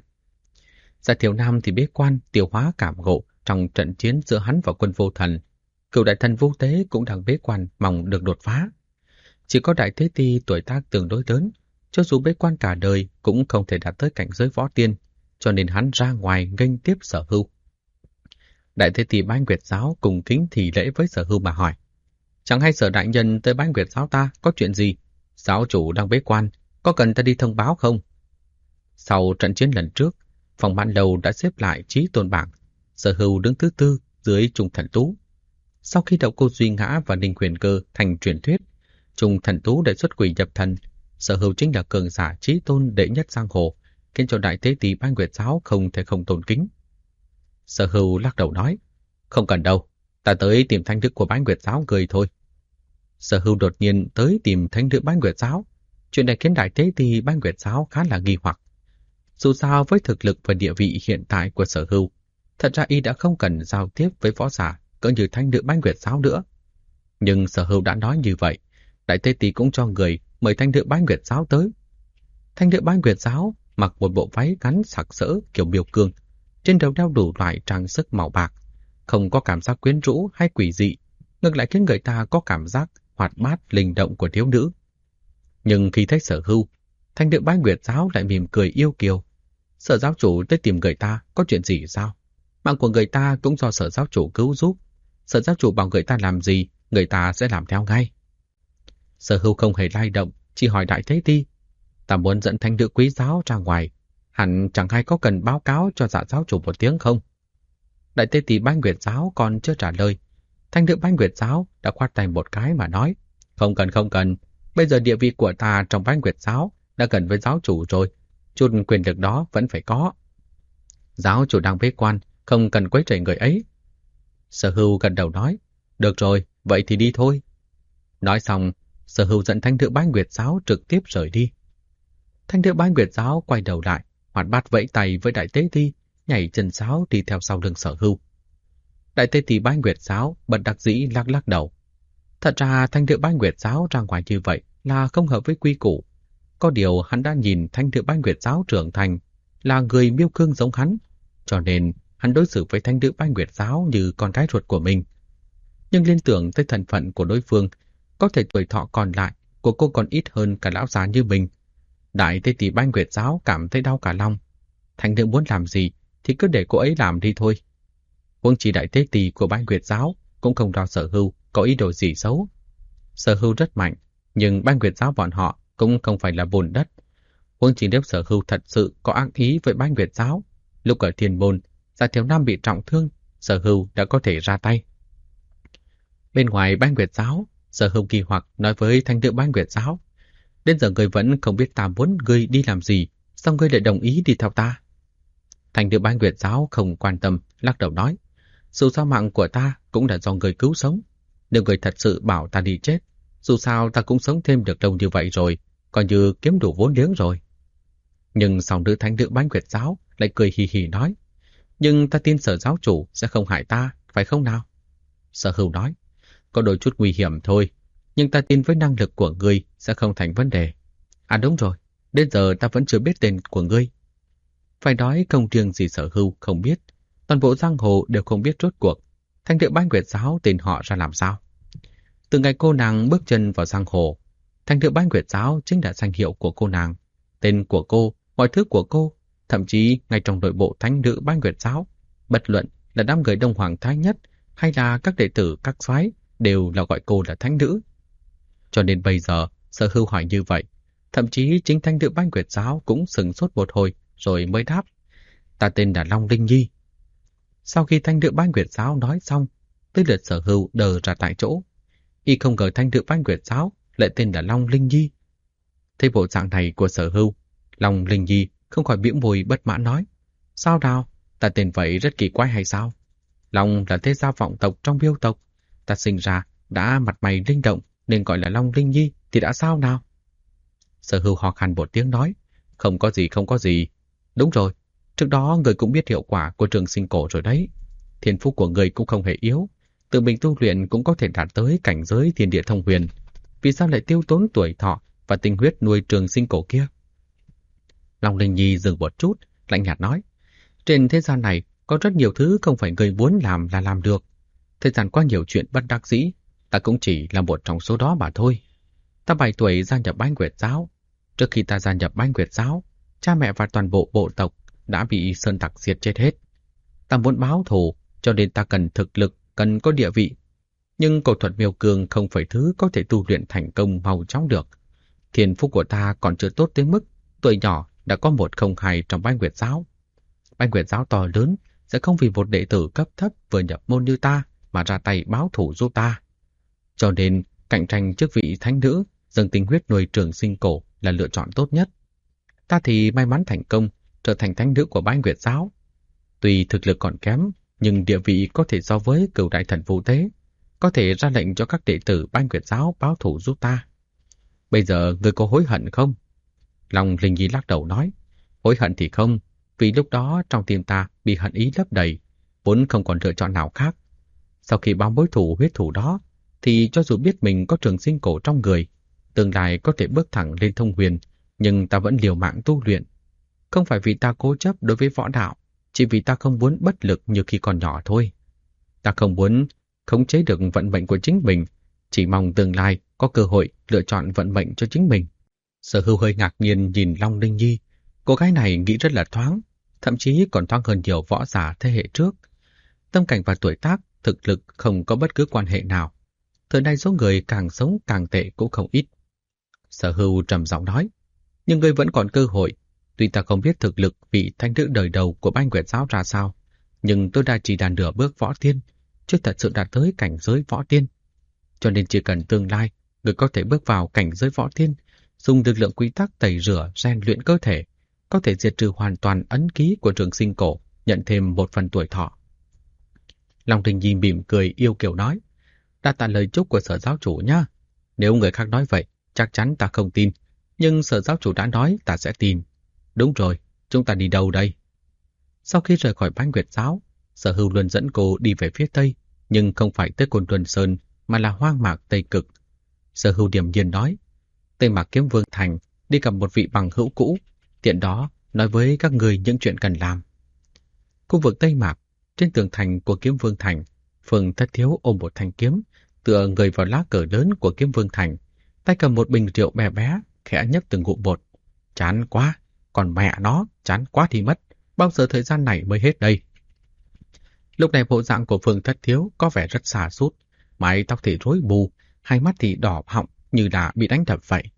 Dạ Thiểu Nam thì bế quan tiêu hóa cảm ngộ trong trận chiến giữa hắn và quân vô thần. Cửu đại thần Vô Tế cũng đang bế quan mong được đột phá. Chỉ có Đại Thế Ti tuổi tác tương đối lớn, cho dù bế quan cả đời cũng không thể đạt tới cảnh giới võ tiên, cho nên hắn ra ngoài nghênh tiếp Sở Hưu. Đại Thế Ti Bái Nguyệt Giáo cùng kính thì lễ với Sở Hưu mà hỏi: chẳng hay Sở đại nhân tới Bái Nguyệt Giáo ta có chuyện gì? Giáo chủ đang bế quan, có cần ta đi thông báo không? Sau trận chiến lần trước, Phòng Mạn Lầu đã xếp lại chí tôn bảng, Sở Hưu đứng thứ tư dưới Trung Thần Tú. Sau khi Đậu Cô Duy Ngã và Ninh Huyền Cơ thành truyền thuyết, Trung Thần Tú đã xuất quỷ nhập thần, Sở Hưu chính là cường giả chí tôn đệ nhất giang hồ, khiến cho Đại Thế Tỷ Bái Nguyệt Giáo không thể không tôn kính. Sở Hưu lắc đầu nói: không cần đâu, ta tới tìm thánh nữ của Bái Nguyệt Giáo người thôi. Sở Hưu đột nhiên tới tìm thánh nữ Bái Nguyệt Giáo, chuyện này khiến Đại Thế Tỷ Bái Nguyệt Giáo khá là nghi hoặc. Dù sao với thực lực và địa vị hiện tại của Sở Hưu, thật ra y đã không cần giao tiếp với võ giả cỡ như thánh nữ Bái Nguyệt Giáo nữa. Nhưng Sở Hưu đã nói như vậy, Đại Thế Tỷ cũng cho người mời thánh nữ Bái Nguyệt Giáo tới. Thánh nữ Bái Nguyệt Giáo mặc một bộ váy ngắn sặc sỡ kiểu miêu cương, trên đầu đeo đủ loại trang sức màu bạc, không có cảm giác quyến rũ hay quỷ dị, ngược lại khiến người ta có cảm giác hoạt bát linh động của thiếu nữ. Nhưng khi thấy Sở Hưu, thánh nữ Bái Nguyệt Giáo lại mỉm cười yêu kiều. Sở giáo chủ tới tìm người ta có chuyện gì sao? Mạng của người ta cũng do Sở giáo chủ cứu giúp. Sở giáo chủ bảo người ta làm gì, người ta sẽ làm theo ngay. Sở Hưu không hề lay động, chỉ hỏi Đại Thế Ti: ta muốn dẫn thánh nữ quý giáo ra ngoài, hẳn chẳng hay có cần báo cáo cho Dạ giáo chủ một tiếng không? Đại Thế Tỷ Bái Nguyệt Giáo còn chưa trả lời, thánh nữ Bái Nguyệt Giáo đã khoát tay một cái mà nói: không cần, bây giờ địa vị của ta trong Bái Nguyệt Giáo đã gần với giáo chủ rồi, chút quyền lực đó vẫn phải có. Giáo chủ đang bế quan, không cần quấy rầy người ấy. Sở Hưu gật đầu nói: được rồi, vậy thì đi thôi. Nói xong, Sở Hưu dẫn thánh nữ Bái Nguyệt Giáo trực tiếp rời đi. Thánh nữ Bái Nguyệt Giáo quay đầu lại, hoạt bát vẫy tay với Đại Thế Ti, nhảy chân sáo đi theo sau lưng Sở Hưu. Đại Thế Tỷ Bái Nguyệt Giáo bật đặc dĩ lắc lắc đầu. Thật ra thánh nữ Bái Nguyệt Giáo ra ngoài như vậy là không hợp với quy củ. Có điều hắn đã nhìn Thánh nữ Bái Nguyệt giáo trưởng thành, là người Miêu Cương giống hắn, cho nên hắn đối xử với Thánh nữ Bái Nguyệt giáo như con gái ruột của mình. Nhưng liên tưởng tới thân phận của đối phương, có thể tuổi thọ còn lại của cô còn ít hơn cả lão già như mình. Đại Tế Tỷ Bái Nguyệt giáo cảm thấy đau cả lòng. Thánh nữ muốn làm gì thì cứ để cô ấy làm đi thôi. Huống chi Đại Tế Tỷ của Bái Nguyệt giáo cũng không đo Sở Hưu có ý đồ gì xấu. Sở Hưu rất mạnh, nhưng Bái Nguyệt giáo bọn họ cũng không phải là bùn đất. Huống chi nếu Sở Hưu thật sự có ác ý với Bái Nguyệt giáo, lúc ở Thiên Môn, Gia Thiếu Nam bị trọng thương, Sở Hưu đã có thể ra tay. Bên ngoài Bái Nguyệt giáo, Sở Hưu kỳ hoặc nói với Thánh nữ Bái Nguyệt giáo, đến giờ ngươi vẫn không biết ta muốn ngươi đi làm gì, sao ngươi lại đồng ý đi theo ta? Thánh nữ Bái Nguyệt giáo không quan tâm, lắc đầu nói, dù sao mạng của ta cũng là do ngươi cứu sống. Nếu ngươi thật sự bảo ta đi chết, dù sao ta cũng sống thêm được lâu như vậy rồi, coi như kiếm đủ vốn liếng rồi. Nhưng sau nữ Thánh nữ Bái Nguyệt giáo lại cười hì hì nói, nhưng ta tin Sở giáo chủ sẽ không hại ta, phải không nào? Sở Hưu nói, có đôi chút nguy hiểm thôi, nhưng ta tin với năng lực của ngươi sẽ không thành vấn đề. À đúng rồi, đến giờ ta vẫn chưa biết tên của ngươi. Phải nói không riêng gì Sở Hưu không biết, toàn bộ giang hồ đều không biết rốt cuộc Thánh nữ Bái Nguyệt giáo tên họ ra làm sao. Từ ngày cô nàng bước chân vào giang hồ, Thánh nữ Bái Nguyệt giáo chính là danh hiệu của cô nàng, tên của cô, mọi thứ của cô, thậm chí ngay trong nội bộ Thánh nữ Bái Nguyệt giáo, bất luận là đám người Đông Hoàng Thái Nhất hay là các đệ tử các phái đều là gọi cô là thánh nữ. Cho nên bây giờ Sở Hưu hỏi như vậy, thậm chí chính Thánh nữ Bái Nguyệt giáo cũng sửng sốt một hồi rồi mới đáp, ta tên là Long Linh Nhi. Sau khi Thánh nữ Bái Nguyệt giáo nói xong, tới lượt Sở Hưu đờ ra tại chỗ. Y không ngờ Thánh nữ Bái Nguyệt giáo lại tên là Long Linh Nhi. Thấy bộ dạng này của Sở Hưu, Long Linh Nhi không khỏi bĩu môi bất mãn nói, sao nào, ta tên vậy rất kỳ quái hay sao? Long là thế gia vọng tộc trong Miêu tộc, ta sinh ra đã mặt mày linh động nên gọi là Long Linh Nhi thì đã sao nào? Sở Hưu ho khan một tiếng nói, không có gì không có gì. Đúng rồi, trước đó người cũng biết hiệu quả của trường sinh cổ rồi đấy. Thiên phú của người cũng không hề yếu, tự mình tu luyện cũng có thể đạt tới cảnh giới thiên địa thông huyền. Vì sao lại tiêu tốn tuổi thọ và tinh huyết nuôi trường sinh cổ kia? Long Linh Nhi dừng một chút, lạnh nhạt nói, trên thế gian này có rất nhiều thứ không phải người muốn làm là làm được. Thời gian qua nhiều chuyện bất đắc dĩ, ta cũng chỉ là một trong số đó mà thôi. Ta 7 tuổi gia nhập Bái Nguyệt giáo. Trước khi ta gia nhập Bái Nguyệt giáo, cha mẹ và toàn bộ bộ tộc đã bị sơn tặc diệt chết hết. Ta muốn báo thù, cho nên ta cần thực lực, cần có địa vị. Nhưng cổ thuật Miêu Cương không phải thứ có thể tu luyện thành công mau chóng được. Thiên phú của ta còn chưa tốt tới mức tuổi nhỏ đã có 102 trong Bái Nguyệt giáo. Bái Nguyệt giáo to lớn sẽ không vì một đệ tử cấp thấp vừa nhập môn như ta mà ra tay báo thủ giúp ta. Cho nên cạnh tranh chức vị thánh nữ, dâng tinh huyết nuôi trường sinh cổ là lựa chọn tốt nhất. Ta thì may mắn thành công trở thành thánh nữ của Bái Nguyệt giáo. Tuy thực lực còn kém, nhưng địa vị có thể so với Cửu Đại Thần Vũ Tế, có thể ra lệnh cho các đệ tử Bái Nguyệt giáo báo thủ giúp ta. Bây giờ ngươi có hối hận không? Long Linh Nhi lắc đầu nói, hối hận thì không, vì lúc đó trong tim ta bị hận ý lấp đầy, vốn không còn lựa chọn nào khác. Sau khi báo mối thù huyết thù đó, thì cho dù biết mình có trường sinh cổ trong người, tương lai có thể bước thẳng lên thông huyền, nhưng ta vẫn liều mạng tu luyện. Không phải vì ta cố chấp đối với võ đạo, chỉ vì ta không muốn bất lực như khi còn nhỏ thôi. Ta không muốn khống chế được vận mệnh của chính mình, chỉ mong tương lai có cơ hội lựa chọn vận mệnh cho chính mình. Sở Hưu hơi ngạc nhiên nhìn Long Linh Nhi. Cô gái này nghĩ rất là thoáng, thậm chí còn thoáng hơn nhiều võ giả thế hệ trước. Tâm cảnh và tuổi tác, thực lực không có bất cứ quan hệ nào. Thời nay số người càng sống càng tệ cũng không ít. Sở Hưu trầm giọng nói, nhưng ngươi vẫn còn cơ hội. Tuy ta không biết thực lực vị thánh nữ đời đầu của Bái Nguyệt giáo ra sao, nhưng tôi đã chỉ đạt nửa bước võ tiên, chưa thật sự đạt tới cảnh giới võ tiên. Cho nên chỉ cần tương lai, người có thể bước vào cảnh giới võ tiên, dùng lực lượng quy tắc tẩy rửa, rèn luyện cơ thể, có thể diệt trừ hoàn toàn ấn ký của trường sinh cổ, nhận thêm một phần tuổi thọ. Long Linh Nhi mỉm cười yêu kiều nói, đã tạ lời chúc của Sở giáo chủ nhá. Nếu người khác nói vậy, chắc chắn ta không tin, nhưng Sở giáo chủ đã nói ta sẽ tin. Đúng rồi, chúng ta đi đâu đây? Sau khi rời khỏi Bái Nguyệt giáo, Sở Hưu luôn dẫn cô đi về phía Tây, nhưng không phải tới Côn Luân Sơn, mà là hoang mạc Tây Cực. Sở Hưu điềm nhiên nói, Tây Mạc Kiếm Vương Thành đi gặp một vị bằng hữu cũ, tiện đó nói với các người những chuyện cần làm. Khu vực Tây Mạc, trên tường thành của Kiếm Vương Thành, Phương Thất Thiếu ôm một thanh kiếm, tựa người vào lá cờ lớn của Kiếm Vương Thành, tay cầm một bình rượu bé bé, khẽ nhấp từng ngụm một. Chán quá, còn mẹ nó, chán quá thì mất, bao giờ thời gian này mới hết đây. Lúc này bộ dạng của Phương Thất Thiếu có vẻ rất xa sút, mái tóc thì rối bù, hai mắt thì đỏ họng như đã bị đánh đập vậy.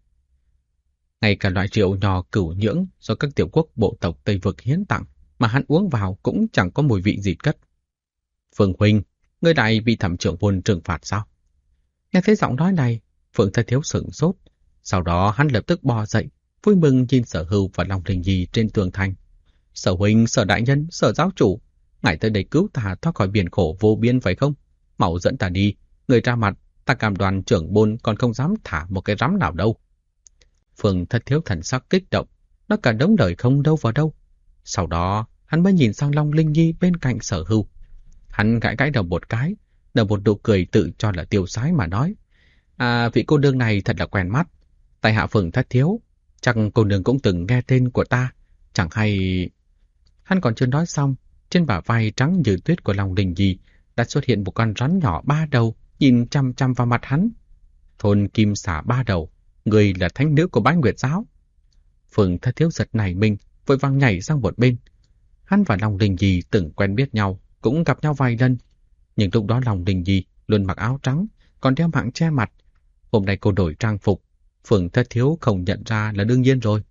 Ngay cả loại rượu nho cửu nhưỡng do các tiểu quốc bộ tộc Tây Vực hiến tặng mà hắn uống vào cũng chẳng có mùi vị gì cất. Phương huynh, ngươi lại bị thẩm trưởng môn trừng phạt sao? Nghe thấy giọng nói này, Phương Thất Thiếu sửng sốt, sau đó hắn lập tức bò dậy, vui mừng nhìn Sở Hưu và Long Đình Nhi trên tường thành. Sở huynh, Sở đại nhân, Sở giáo chủ, ngài tới đây cứu ta thoát khỏi biển khổ vô biên phải không? Mau dẫn ta đi, người ra mặt, ta cam đoan trưởng môn còn không dám thả một cái rắm nào đâu. Phương Thất Thiếu thần sắc kích động, nó cả đống đời không đâu vào đâu. Sau đó, hắn mới nhìn sang Long Linh Nhi bên cạnh Sở Hưu. Hắn gãi gãi đầu một cái, nở một nụ cười tự cho là tiêu sái mà nói. À, vị cô nương này thật là quen mắt. Tại hạ Phương Thất Thiếu, chắc cô nương cũng từng nghe tên của ta, chẳng hay... Hắn còn chưa nói xong, trên bả vai trắng như tuyết của Long Linh Nhi đã xuất hiện một con rắn nhỏ ba đầu, nhìn chăm chăm vào mặt hắn. Thôn Kim Xả ba đầu, người là thánh nữ của Bái Nguyệt giáo. Phương Thất Thiếu giật nảy mình, vội vàng nhảy sang một bên. Hắn và Long Linh Nhi từng quen biết nhau, cũng gặp nhau vài lần. Nhưng lúc đó Long Linh Nhi luôn mặc áo trắng, còn đeo mạng che mặt. Hôm nay cô đổi trang phục, Phương Thất Thiếu không nhận ra là đương nhiên rồi.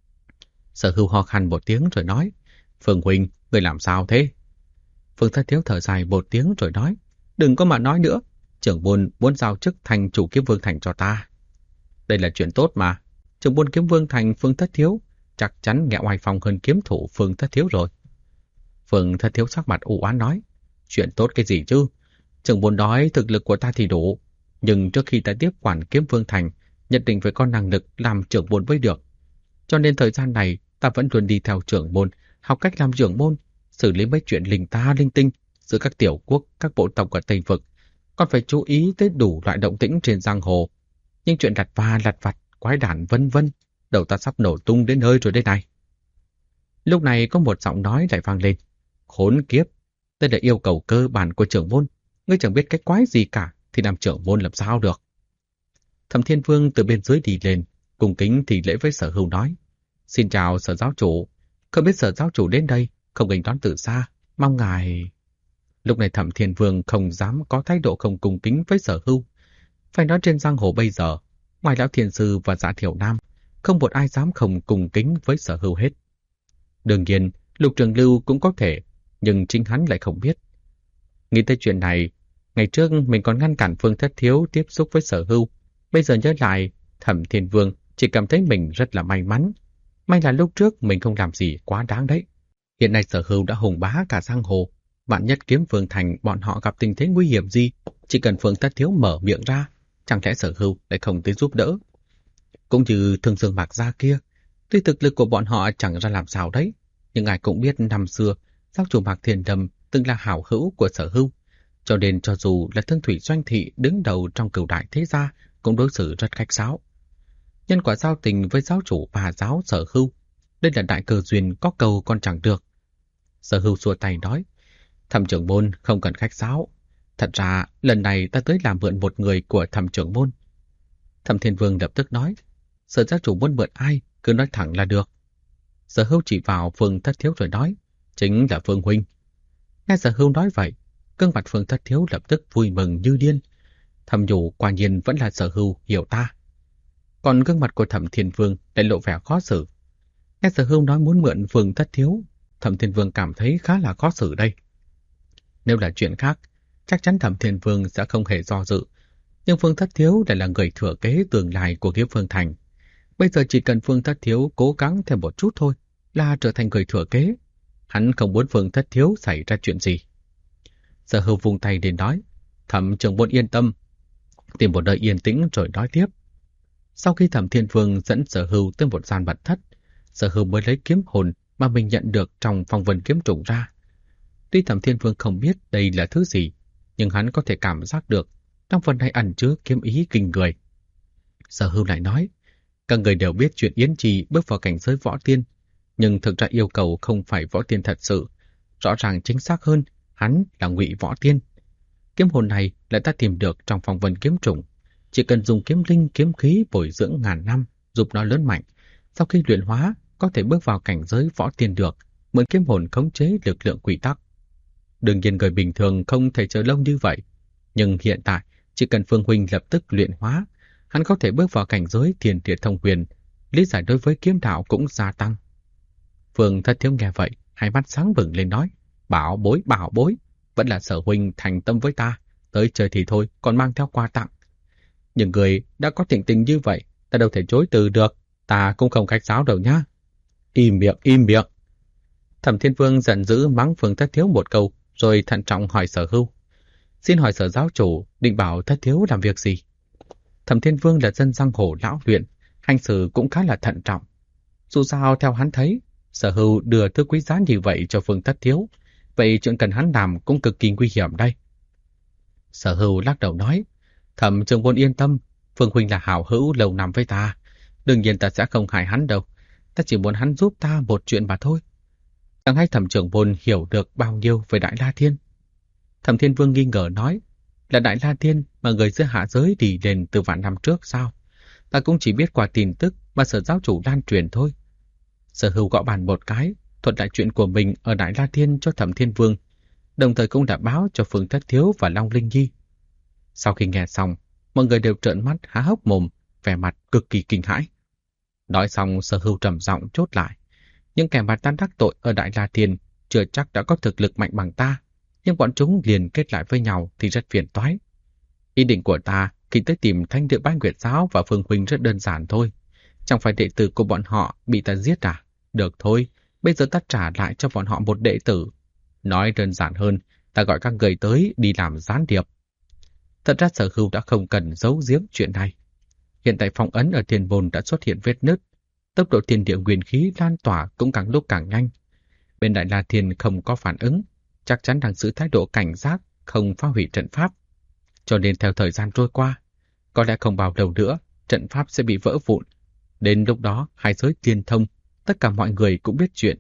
Sở Hưu ho khan một tiếng rồi nói, Phương huynh, người làm sao thế? Phương Thất Thiếu thở dài một tiếng rồi nói, đừng có mà nói nữa, trưởng môn muốn giao chức thành chủ Kiếm Vương Thành cho ta. Đây là chuyện tốt mà, trưởng môn Kiếm Vương Thành Phương Thất Thiếu chắc chắn nghe oai phong hơn kiếm thủ Phương Thất Thiếu rồi. Phương Thất Thiếu sắc mặt u oán nói, chuyện tốt cái gì chứ? Trưởng môn nói thực lực của ta thì đủ, nhưng trước khi ta tiếp quản Kiếm Vương Thành, nhất định phải có năng lực làm trưởng môn mới được. Cho nên thời gian này ta vẫn luôn đi theo trưởng môn, học cách làm trưởng môn, xử lý mấy chuyện linh ta linh tinh giữa các tiểu quốc, các bộ tộc ở Tây Vực. Còn phải chú ý tới đủ loại động tĩnh trên giang hồ. Nhưng chuyện lặt vặt, quái đản vân vân, đầu ta sắp nổ tung đến nơi rồi đây này. Lúc này có một giọng nói lại vang lên. Khốn kiếp, đây là yêu cầu cơ bản của trưởng môn. Ngươi chẳng biết cái quái gì cả thì làm trưởng môn làm sao được. Thẩm Thiên Vương từ bên dưới đi lên, cung kính thì lễ với Sở Hưu nói. Xin chào Sở giáo chủ, không biết Sở giáo chủ đến đây, không nghênh đón từ xa, mong ngài... Lúc này Thẩm Thiên Vương không dám có thái độ không cung kính với Sở Hưu. Phải nói trên giang hồ bây giờ, ngoài Lão Thiền Sư và Dạ Thiểu Nam, không một ai dám không cung kính với Sở Hưu hết. Đương nhiên, Lục Trường Lưu cũng có thể, nhưng chính hắn lại không biết. Nghĩ tới chuyện này, ngày trước mình còn ngăn cản Phương Thất Thiếu tiếp xúc với Sở Hưu. Bây giờ nhớ lại, Thẩm Thiên Vương chỉ cảm thấy mình rất là may mắn. May là lúc trước mình không làm gì quá đáng đấy. Hiện nay Sở Hưu đã hùng bá cả giang hồ. Vạn nhất Kiếm Vương Thành bọn họ gặp tình thế nguy hiểm gì, chỉ cần Phương Thất Thiếu mở miệng ra, chẳng lẽ Sở Hưu lại không tới giúp đỡ. Cũng như Thương Dương Mạc Gia kia, tuy thực lực của bọn họ chẳng ra làm sao đấy, nhưng ai cũng biết năm xưa, giáo chủ Mạc Thiền Đầm từng là hảo hữu của Sở Hưu, cho nên cho dù là Thương Thủy Doanh Thị đứng đầu trong cửu đại thế gia, cũng đối xử rất khách sáo. Nhân quả giao tình với giáo chủ bà giáo Sở Hưu, đây là đại cơ duyên có cầu còn chẳng được. Sở Hưu xua tay nói, Thẩm trưởng môn không cần khách sáo. Thật ra, lần này ta tới làm mượn một người của Thẩm trưởng môn. Thẩm Thiên Vương lập tức nói, Sở giáo chủ muốn mượn ai, cứ nói thẳng là được. Sở Hưu chỉ vào Phương Thất Thiếu rồi nói, chính là Phương huynh. Nghe Sở Hưu nói vậy, gương mặt Phương Thất Thiếu lập tức vui mừng như điên. Thầm nhủ quả nhiên vẫn là Sở Hưu hiểu ta. Còn gương mặt của Thẩm Thiên Vương lại lộ vẻ khó xử. Nghe Sở Hưu nói muốn mượn Phương Thất Thiếu, Thẩm Thiên Vương cảm thấy khá là khó xử đây. Nếu là chuyện khác, chắc chắn Thẩm Thiên Vương sẽ không hề do dự. Nhưng Phương Thất Thiếu lại là người thừa kế tương lai của Kiếm Vương Thành. Bây giờ chỉ cần Phương Thất Thiếu cố gắng thêm một chút thôi là trở thành người thừa kế. Hắn không muốn Phương Thất Thiếu xảy ra chuyện gì. Sở Hưu vung tay đến nói, Thẩm trưởng môn yên tâm, tìm một nơi yên tĩnh rồi nói tiếp. Sau khi Thẩm Thiên Vương dẫn Sở Hưu tới một gian mật thất, Sở Hưu mới lấy kiếm hồn mà mình nhận được trong phong vân kiếm trùng ra. Tuy Thẩm Thiên Vương không biết đây là thứ gì, nhưng hắn có thể cảm giác được trong phần này ẩn chứa kiếm ý kinh người. Sở Hưu lại nói, Các người đều biết chuyện Yến Trì bước vào cảnh giới võ tiên, nhưng thực ra yêu cầu không phải võ tiên thật sự. Rõ ràng chính xác hơn, hắn là ngụy võ tiên. Kiếm hồn này lại ta tìm được trong phong vân kiếm trùng. Chỉ cần dùng kiếm linh kiếm khí bồi dưỡng ngàn năm, giúp nó lớn mạnh. Sau khi luyện hóa, có thể bước vào cảnh giới võ tiên được, mượn kiếm hồn khống chế lực lượng quy tắc. Đương nhiên người bình thường không thể chờ lâu như vậy. Nhưng hiện tại, chỉ cần Phương Huynh lập tức luyện hóa, hắn có thể bước vào cảnh giới thiên địa thông huyền, lý giải đối với kiếm đạo cũng gia tăng. Phương Thất Thiếu nghe vậy, hai mắt sáng bừng lên nói, bảo bối, vẫn là Sở Huynh thành tâm với ta, tới chơi thì thôi, còn mang theo quà tặng. Nhưng người đã có thịnh tình như vậy, ta đâu thể chối từ được, ta cũng không khách sáo đâu nhá. Im miệng. Thẩm Thiên Vương giận dữ mắng Phương Thất Thiếu một câu, rồi thận trọng hỏi Sở Hưu. Xin hỏi Sở giáo chủ, định bảo Thất Thiếu làm việc gì? Thẩm Thiên Vương là dân giang hồ lão luyện, hành xử cũng khá là thận trọng. Dù sao theo hắn thấy, Sở Hưu đưa thứ quý giá như vậy cho Phương Thất Thiếu, vậy chuyện cần hắn làm cũng cực kỳ nguy hiểm đây. Sở Hưu lắc đầu nói, Thẩm Trường Môn yên tâm, Phương Huynh là hảo hữu lâu năm với ta, đương nhiên ta sẽ không hại hắn đâu, ta chỉ muốn hắn giúp ta một chuyện mà thôi. Chẳng hay Thẩm Trường Môn hiểu được bao nhiêu về Đại La Thiên? Thẩm Thiên Vương nghi ngờ nói, là Đại La Thiên mà người giữa hạ giới đi đến từ vạn năm trước sao? Ta cũng chỉ biết qua tin tức mà Sở giáo chủ lan truyền thôi. Sở Hưu gõ bàn một cái, thuật lại chuyện của mình ở Đại La Thiên cho Thẩm Thiên Vương, đồng thời cũng đã báo cho Phương Thất Thiếu và Long Linh Nhi. Sau khi nghe xong, mọi người đều trợn mắt há hốc mồm, vẻ mặt cực kỳ kinh hãi. Nói xong, Sở Hưu trầm giọng chốt lại, những kẻ mà ta đắc tội ở Đại La Thiên chưa chắc đã có thực lực mạnh bằng ta, nhưng bọn chúng liền kết lại với nhau thì rất phiền toái. Ý định của ta khi tới tìm Thanh Địa Bái Nguyệt Giáo và Phương Huynh rất đơn giản thôi. Chẳng phải đệ tử của bọn họ bị ta giết à? Được thôi, bây giờ ta trả lại cho bọn họ một đệ tử. Nói đơn giản hơn, ta gọi các người tới đi làm gián điệp. Thật ra Sở Hưu đã không cần giấu giếm chuyện này. Hiện tại phong ấn ở Thiên Môn đã xuất hiện vết nứt, tốc độ thiên địa nguyên khí lan tỏa cũng càng lúc càng nhanh. Bên Đại La Thiên không có phản ứng, chắc chắn đang giữ thái độ cảnh giác, không phá hủy trận pháp. Cho nên theo thời gian trôi qua, có lẽ không bao lâu nữa, trận pháp sẽ bị vỡ vụn. Đến lúc đó, hai giới tiên thông, tất cả mọi người cũng biết chuyện.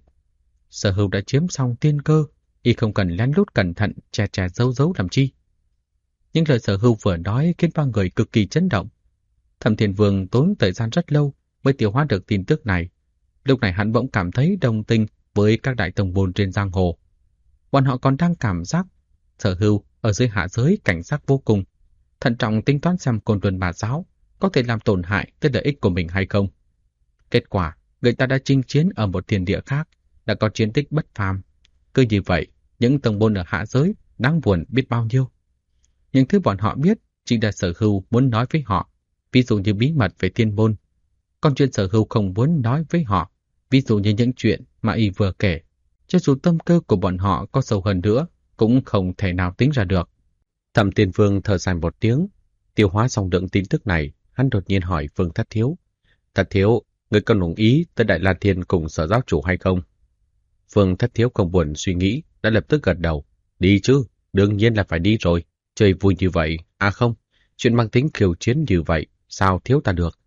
Sở Hưu đã chiếm xong tiên cơ, y không cần lén lút cẩn thận, che giấu làm chi. Những lời Sở Hưu vừa nói khiến ba người cực kỳ chấn động. Thẩm Thiên Vương tốn thời gian rất lâu mới tiêu hóa được tin tức này. Lúc này hắn bỗng cảm thấy đồng tình với các đại tông môn trên giang hồ. Bọn họ còn đang cảm giác Sở Hưu ở dưới hạ giới cảnh giác vô cùng, thận trọng tính toán xem Côn Luân Bà Giáo có thể làm tổn hại tới lợi ích của mình hay không. Kết quả, người ta đã chinh chiến ở một thiên địa khác, đã có chiến tích bất phàm. Cứ như vậy, những tông môn ở hạ giới đáng buồn biết bao nhiêu. Những thứ bọn họ biết chính là Sở Hưu muốn nói với họ, ví dụ như bí mật về thiên môn. Còn chuyện Sở Hưu không muốn nói với họ, ví dụ như những chuyện mà y vừa kể, cho dù tâm cơ của bọn họ có sâu hơn nữa, cũng không thể nào tính ra được. Thẩm Tiên Vương thở dài một tiếng, tiêu hóa xong lượng tin tức này, hắn đột nhiên hỏi Phương Thất Thiếu. Thất Thiếu, người có đồng ý tới Đại La Thiên cùng Sở giáo chủ hay không? Phương Thất Thiếu không buồn suy nghĩ, đã lập tức gật đầu. Đi chứ, đương nhiên là phải đi rồi. Chơi vui như vậy, à không, chuyện mang tính khiêu chiến như vậy, sao thiếu ta được?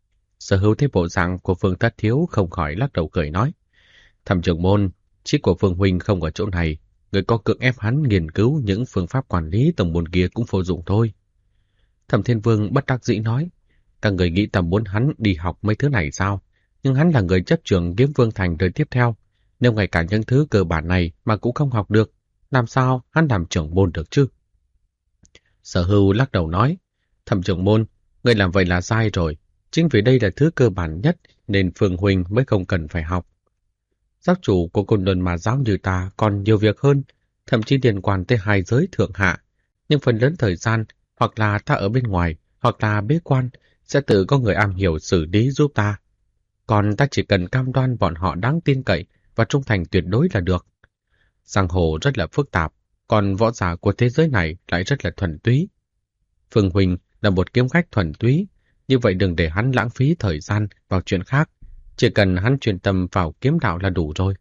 Sở Hưu thấy bộ dạng của Phương Thất Thiếu không khỏi lắc đầu cười nói. Thẩm trưởng môn, chí của Phương Huynh không ở chỗ này, người có cưỡng ép hắn nghiên cứu những phương pháp quản lý tổng môn kia cũng vô dụng thôi. Thẩm Thiên Vương bất đắc dĩ nói, các người nghĩ tầm muốn hắn đi học mấy thứ này sao? Nhưng hắn là người chấp trưởng Kiếm Vương Thành đời tiếp theo, nếu ngay cả những thứ cơ bản này mà cũng không học được, làm sao hắn làm trưởng môn được chứ? Sở Hưu lắc đầu nói, Thẩm trưởng môn, người làm vậy là sai rồi, chính vì đây là thứ cơ bản nhất nên Phương Huynh mới không cần phải học. Giáo chủ của Côn Luân Mà Giáo như ta còn nhiều việc hơn, thậm chí liên quan tới hai giới thượng hạ, nhưng phần lớn thời gian hoặc là ta ở bên ngoài, hoặc là bế quan, sẽ tự có người am hiểu xử lý giúp ta. Còn ta chỉ cần cam đoan bọn họ đáng tin cậy và trung thành tuyệt đối là được. Giang hồ rất là phức tạp, còn võ giả của thế giới này lại rất là thuần túy. Phương Huynh là một kiếm khách thuần túy, như vậy đừng để hắn lãng phí thời gian vào chuyện khác, chỉ cần hắn chuyên tâm vào kiếm đạo là đủ rồi.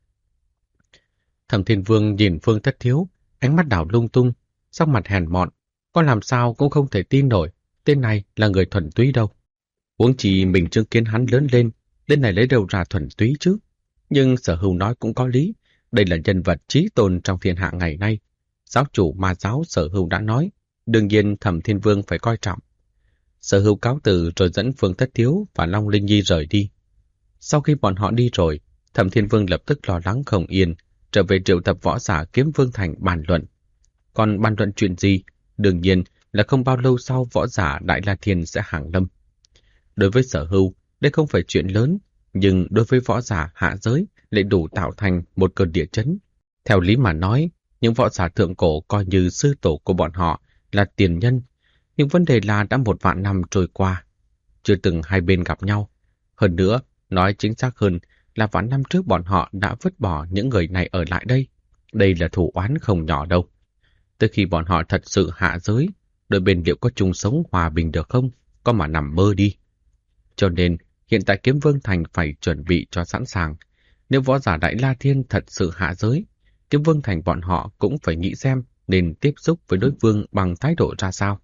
Thẩm Thiên Vương nhìn Phương Thất Thiếu, ánh mắt đảo lung tung, sắc mặt hèn mọn, con làm sao cũng không thể tin nổi, tên này là người thuần túy đâu. Huống chi mình chứng kiến hắn lớn lên, đến này lấy đâu ra thuần túy chứ. Nhưng Sở Hưu nói cũng có lý, đây là nhân vật chí tôn trong thiên hạ ngày nay. Giáo chủ ma giáo Sở Hưu đã nói, đương nhiên Thẩm Thiên Vương phải coi trọng. Sở Hưu cáo từ rồi dẫn Phương Thất Thiếu và Long Linh Nhi rời đi. Sau khi bọn họ đi rồi, Thẩm Thiên Vương lập tức lo lắng không yên, trở về triệu tập võ giả Kiếm Vương Thành bàn luận. Còn bàn luận chuyện gì? Đương nhiên là không bao lâu sau võ giả Đại La Thiên sẽ hàng lâm. Đối với Sở Hưu, đây không phải chuyện lớn, nhưng đối với võ giả hạ giới lại đủ tạo thành một cơn địa chấn. Theo lý mà nói, những võ giả thượng cổ coi như sư tổ của bọn họ là tiền nhân, nhưng vấn đề là đã 1.000 năm trôi qua, chưa từng hai bên gặp nhau. Hơn nữa, nói chính xác hơn là vạn năm trước bọn họ đã vứt bỏ những người này ở lại đây. Đây là thù oán không nhỏ đâu. Tới khi bọn họ thật sự hạ giới, đôi bên liệu có chung sống hòa bình được không? Có mà nằm mơ đi. Cho nên, hiện tại Kiếm Vương Thành phải chuẩn bị cho sẵn sàng. Nếu võ giả Đại La Thiên thật sự hạ giới, Kiếm Vương Thành bọn họ cũng phải nghĩ xem nên tiếp xúc với đối phương bằng thái độ ra sao.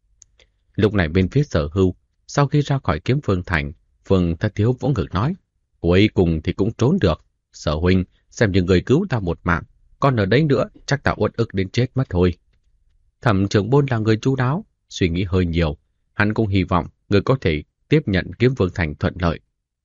Lúc này bên phía Sở Hưu, sau khi ra khỏi Kiếm Vương Thành, Phương Thất Thiếu vỗ ngực nói, cuối cùng thì cũng trốn được. Sở huynh, xem như người cứu ta một mạng, còn ở đấy nữa chắc ta uất ức đến chết mất thôi. Thẩm Trưởng Môn là người chu đáo, suy nghĩ hơi nhiều, hắn cũng hy vọng người có thể tiếp nhận Kiếm Vương Thành thuận lợi.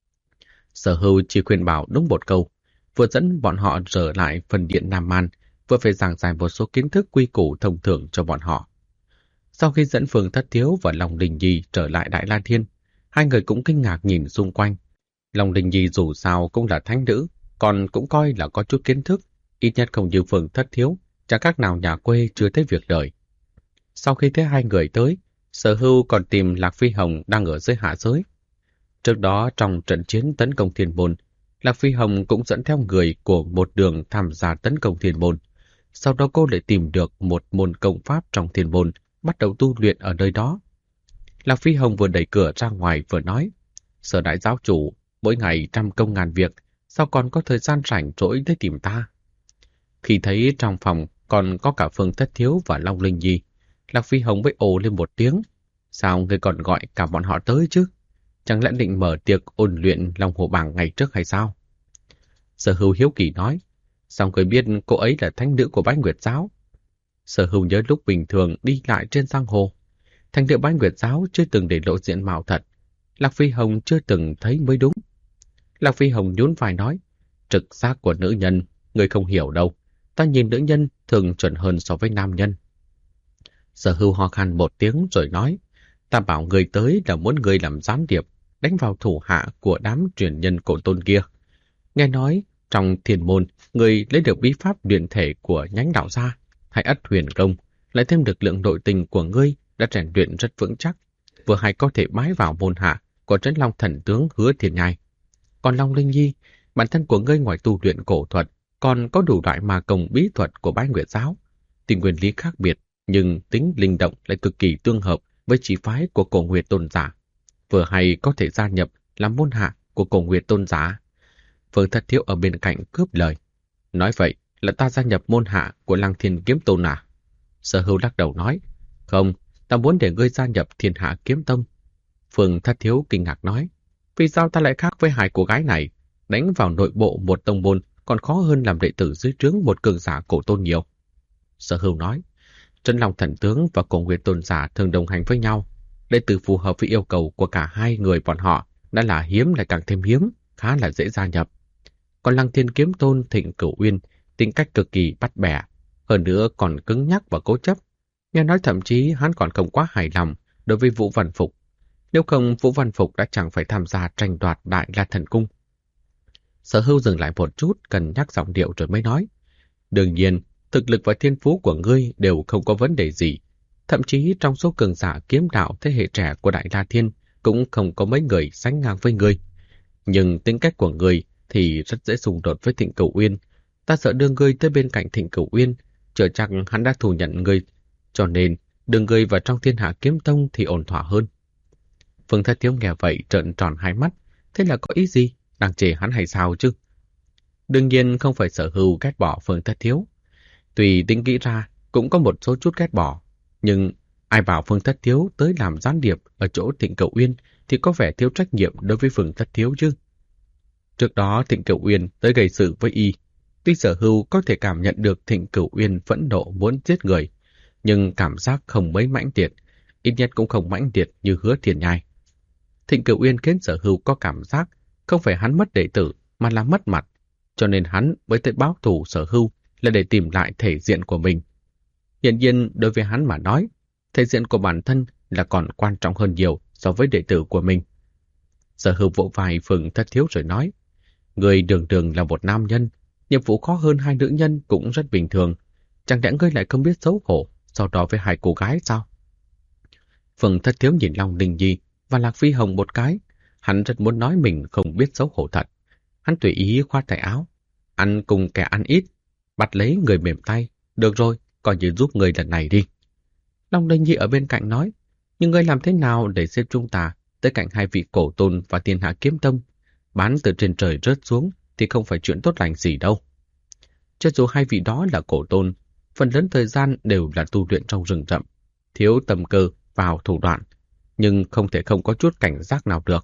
Sở Hưu chỉ khuyên bảo đúng một câu, vừa dẫn bọn họ trở lại phần điện Nam Man, vừa phải giảng giải một số kiến thức quy củ thông thường cho bọn họ. Sau khi dẫn Phương Thất Thiếu và Long Đình Nhi trở lại Đại La Thiên, hai người cũng kinh ngạc nhìn xung quanh. Long Đình Nhi dù sao cũng là thánh nữ, còn cũng coi là có chút kiến thức, ít nhất không như Phương Thất Thiếu, chẳng khác nào nhà quê chưa thấy việc đời. Sau khi thấy hai người tới, Sở Hưu còn tìm Lạc Phi Hồng đang ở dưới hạ giới. Trước đó trong trận chiến tấn công Thiên Môn, Lạc Phi Hồng cũng dẫn theo người của một đường tham gia tấn công Thiên Môn. Sau đó cô lại tìm được một môn công pháp trong Thiên Môn, bắt đầu tu luyện ở nơi đó. Lạc Phi Hồng vừa đẩy cửa ra ngoài vừa nói, Sở đại giáo chủ, mỗi ngày trăm công ngàn việc, sao còn có thời gian rảnh rỗi tới tìm ta? Khi thấy trong phòng còn có cả Phương Thất Thiếu và Long Linh Nhi, Lạc Phi Hồng mới ồ lên một tiếng. Sao người còn gọi cả bọn họ tới chứ? Chẳng lẽ định mở tiệc ôn luyện Long Hồ Bảng ngày trước hay sao? Sở Hưu hiếu kỳ nói, sao người biết cô ấy là thánh nữ của Bái Nguyệt Giáo? Sở Hưu nhớ lúc bình thường đi lại trên giang hồ, thánh nữ Bái Nguyệt Giáo chưa từng để lộ diện mạo thật. Lạc Phi Hồng chưa từng thấy mới đúng. Lạc Phi Hồng nhún vai nói, trực giác của nữ nhân, người không hiểu đâu. Ta nhìn nữ nhân thường chuẩn hơn so với nam nhân. Sở Hưu ho khan một tiếng rồi nói, ta bảo người tới là muốn người làm gián điệp, đánh vào thủ hạ của đám truyền nhân cổ tôn kia. Nghe nói, trong Thiên Môn, người lấy được bí pháp luyện thể của nhánh đạo gia, hay Ất Huyền Công, lại thêm lực lượng nội tình của ngươi đã rèn luyện rất vững chắc, vừa hay có thể bái vào môn hạ của Trấn Long thần tướng Hứa Thiên Nhai. Còn Long Linh Nhi, bản thân của ngươi ngoài tu luyện cổ thuật, còn có đủ loại ma công bí thuật của Bái Nguyệt Giáo. Tuy nguyên lý khác biệt, nhưng tính linh động lại cực kỳ tương hợp với chỉ phái của Cổ Nguyệt Tôn giả, vừa hay có thể gia nhập làm môn hạ của Cổ Nguyệt Tôn giả. Phương Thất Thiếu ở bên cạnh cướp lời, nói vậy là ta gia nhập môn hạ của Lăng Thiên Kiếm Tôn à? Sở Hưu lắc đầu nói, không, ta muốn để ngươi gia nhập Thiên Hạ Kiếm Tông. Phương Thất Thiếu kinh ngạc nói, vì sao ta lại khác với hai cô gái này? Đánh vào nội bộ một tông môn còn khó hơn làm đệ tử dưới trướng một cường giả cổ tôn nhiều. Sở Hưu nói, Trấn Long thần tướng và Cổ Nguyệt Tôn giả thường đồng hành với nhau. Đệ tử phù hợp với yêu cầu của cả hai người bọn họ đã là hiếm lại càng thêm hiếm, khá là dễ gia nhập. Còn Lăng Thiên Kiếm Tôn Thịnh Cửu Uyên tính cách cực kỳ bắt bẻ, hơn nữa còn cứng nhắc và cố chấp. Nghe nói thậm chí hắn còn không quá hài lòng đối với Vũ Văn Phục. Nếu không, Vũ Văn Phục đã chẳng phải tham gia tranh đoạt Đại La Thần Cung. Sở Hưu dừng lại một chút, cân nhắc giọng điệu rồi mới nói, đương nhiên, thực lực và thiên phú của ngươi đều không có vấn đề gì. Thậm chí trong số cường giả kiếm đạo thế hệ trẻ của Đại La Thiên cũng không có mấy người sánh ngang với ngươi. Nhưng tính cách của ngươi thì rất dễ xung đột với Thịnh Cửu Uyên. Ta sợ đưa ngươi tới bên cạnh Thịnh Cửu Uyên, chưa chắc hắn đã thù nhận ngươi, cho nên đưa ngươi vào trong Thiên Hạ Kiếm Tông thì ổn thỏa hơn. Phương Thất Thiếu nghe vậy trợn tròn hai mắt, thế là có ý gì? Đang chê hắn hay sao chứ? Đương nhiên không phải Sở Hưu ghét bỏ Phương Thất Thiếu. Tùy tính kỹ ra cũng có một số chút ghét bỏ, nhưng ai bảo Phương Thất Thiếu tới làm gián điệp ở chỗ Thịnh Cửu Uyên thì có vẻ thiếu trách nhiệm đối với Phường Thất Thiếu chứ. Trước đó Thịnh Cửu Uyên tới gây sự với y. Tuy Sở Hưu có thể cảm nhận được Thịnh Cửu Uyên phẫn nộ muốn giết người, nhưng cảm giác không mấy mãnh liệt, ít nhất cũng không mãnh liệt như Hứa Thiên Nhai. Thịnh Cửu Uyên khiến Sở Hưu có cảm giác không phải hắn mất đệ tử mà là mất mặt, cho nên hắn mới tới báo thù Sở Hưu là để tìm lại thể diện của mình. Hiển nhiên đối với hắn mà nói, thể diện của bản thân là còn quan trọng hơn nhiều so với đệ tử của mình. Sở Hưu vỗ vai Phường Thất Thiếu rồi nói, người đường đường là một nam nhân, nhiệm vụ khó hơn hai nữ nhân cũng rất bình thường. Chẳng lẽ ngươi lại không biết xấu hổ sau đó với hai cô gái sao? Phường Thất Thiếu nhìn Long Đình Nhi và Lạc Phi Hồng một cái. Hắn rất muốn nói mình không biết xấu hổ thật. Hắn tùy ý khoát tay áo. Ăn cùng kẻ ăn ít, bắt lấy người mềm tay. Được rồi, coi như giúp người lần này đi. Long Đình Nhi ở bên cạnh nói, nhưng ngươi làm thế nào để xếp chúng ta tới cạnh hai vị cổ tôn và Thiên Hạ Kiếm Tông? Bán từ trên trời rớt xuống thì không phải chuyện tốt lành gì đâu. Cho dù hai vị đó là cổ tôn, phần lớn thời gian đều là tu luyện trong rừng rậm, thiếu tâm cơ vào thủ đoạn, nhưng không thể không có chút cảnh giác nào được.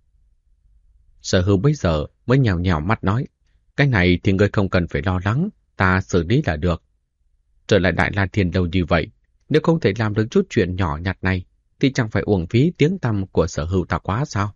Sở Hưu bây giờ mới nhào nhào mắt nói, cái này thì ngươi không cần phải lo lắng, ta xử lý là được. Trở lại Đại La Thiên lâu như vậy, nếu không thể làm được chút chuyện nhỏ nhặt này, thì chẳng phải uổng phí tiếng tăm của Sở Hưu ta quá sao?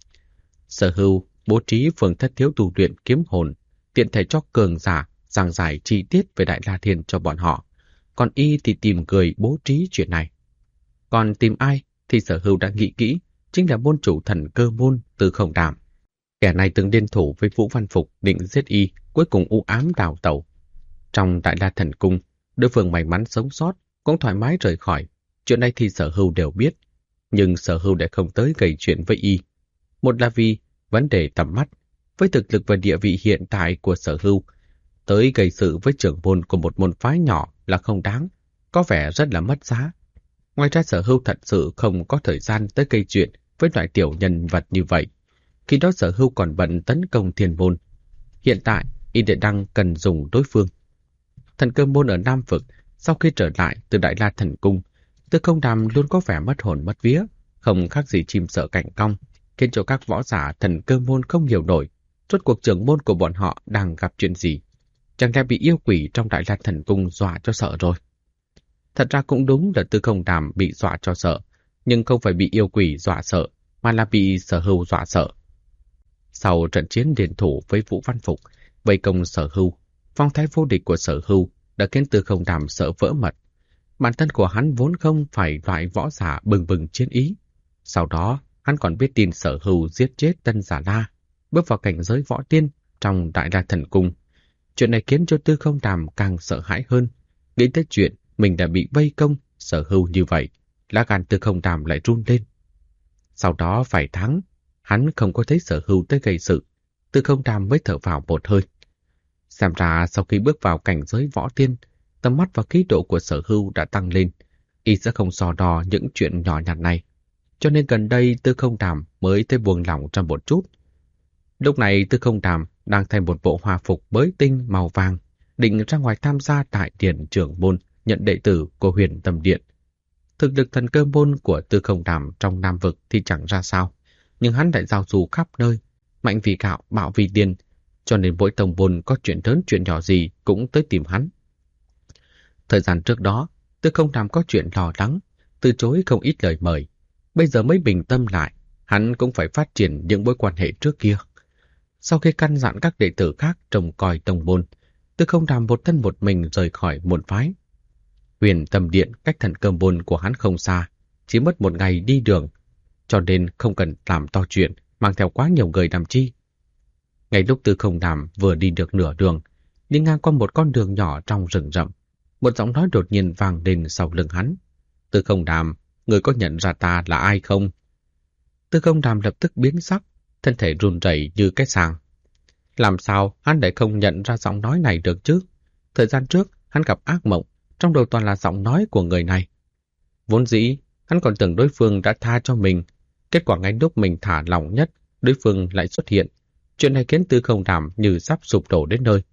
Sở Hưu bố trí Phường Thất Thiếu tu luyện kiếm hồn, tiện thể cho cường giả giảng giải chi tiết về Đại La Thiên cho bọn họ, còn y thì tìm người bố trí chuyện này. Còn tìm ai thì Sở Hưu đã nghĩ kỹ, chính là môn chủ Thần Cơ môn Tư Không Đàm. Kẻ này từng liên thủ với Vũ Văn Phục định giết y, cuối cùng u ám đào tẩu. Trong Đại La Thần Cung, đối phương may mắn sống sót, cũng thoải mái rời khỏi. Chuyện này thì Sở Hưu đều biết, nhưng Sở Hưu lại không tới gây chuyện với y. Một là vì vấn đề tầm mắt, với thực lực và địa vị hiện tại của Sở Hưu, tới gây sự với trưởng môn của một môn phái nhỏ là không đáng, có vẻ rất là mất giá. Ngoài ra Sở Hưu thật sự không có thời gian tới gây chuyện với loại tiểu nhân vật như vậy. Khi đó Sở Hưu còn bận tấn công Thiên Môn. Hiện tại, y đệ đang cần dùng đối phương. Thần Cơ môn ở Nam Vực, sau khi trở lại từ Đại La Thần Cung, Tư Không Đàm luôn có vẻ mất hồn mất vía, không khác gì chim sợ cảnh cong, khiến cho các võ giả Thần Cơ môn không hiểu nổi, rốt cuộc trưởng môn của bọn họ đang gặp chuyện gì. Chẳng lẽ bị yêu quỷ trong Đại La Thần Cung dọa cho sợ rồi? Thật ra cũng đúng là Tư Không Đàm bị dọa cho sợ, nhưng không phải bị yêu quỷ dọa sợ, mà là bị Sở Hưu dọa sợ. Sau trận chiến liên thủ với Vũ Văn Phục, vây công Sở Hưu, phong thái vô địch của Sở Hưu đã khiến Tư Không Đàm sợ vỡ mật. Bản thân của hắn vốn không phải loại võ giả bừng bừng chiến ý. Sau đó, hắn còn biết tin Sở Hưu giết chết Tân Giả La, bước vào cảnh giới võ tiên trong Đại La Thần Cung. Chuyện này khiến cho Tư Không Đàm càng sợ hãi hơn. Nghĩ tới chuyện mình đã bị vây công Sở Hưu như vậy, lá gan Tư Không Đàm lại run lên. Sau đó vài tháng, hắn không có thấy Sở Hưu tới gây sự, Tư Không Đàm mới thở vào một hơi. Xem ra sau khi bước vào cảnh giới võ tiên, tầm mắt và khí độ của Sở Hưu đã tăng lên, y sẽ không so đo những chuyện nhỏ nhặt này. Cho nên gần đây Tư Không Đàm mới tới buông lỏng trong một chút. Lúc này Tư Không Đàm đang thay một bộ hòa phục mới tinh màu vàng, định ra ngoài tham gia tại điện trưởng môn nhận đệ tử của Huyền Tâm Điện. Thực lực Thần Cơ môn của Tư Không Đàm trong Nam Vực thì chẳng ra sao, nhưng hắn lại giao du khắp nơi, mạnh vì gạo, bạo vì tiền, cho nên mỗi tông môn có chuyện lớn chuyện nhỏ gì cũng tới tìm hắn. Thời gian trước đó, Tư Không Đàm có chuyện lo lắng, từ chối không ít lời mời. Bây giờ mới bình tâm lại, hắn cũng phải phát triển những mối quan hệ trước kia. Sau khi căn dặn các đệ tử khác trông coi tông môn, Tư Không Đàm một thân một mình rời khỏi môn phái. Huyền Tâm Điện cách Thần Cơ môn của hắn không xa, chỉ mất một ngày đi đường, cho nên không cần làm to chuyện, mang theo quá nhiều người làm chi. Ngay lúc Tư Không Đàm vừa đi được nửa đường, đi ngang qua một con đường nhỏ trong rừng rậm, một giọng nói đột nhiên vang lên sau lưng hắn. Tư Không Đàm, người có nhận ra ta là ai không? Tư Không Đàm lập tức biến sắc, thân thể run rẩy như cái sàng. Làm sao hắn lại không nhận ra giọng nói này được chứ? Thời gian trước, hắn gặp ác mộng, trong đầu toàn là giọng nói của người này. Vốn dĩ, hắn còn tưởng đối phương đã tha cho mình. Kết quả ngay lúc mình thả lỏng nhất, đối phương lại xuất hiện. Chuyện này khiến Tư Không Đàm như sắp sụp đổ đến nơi.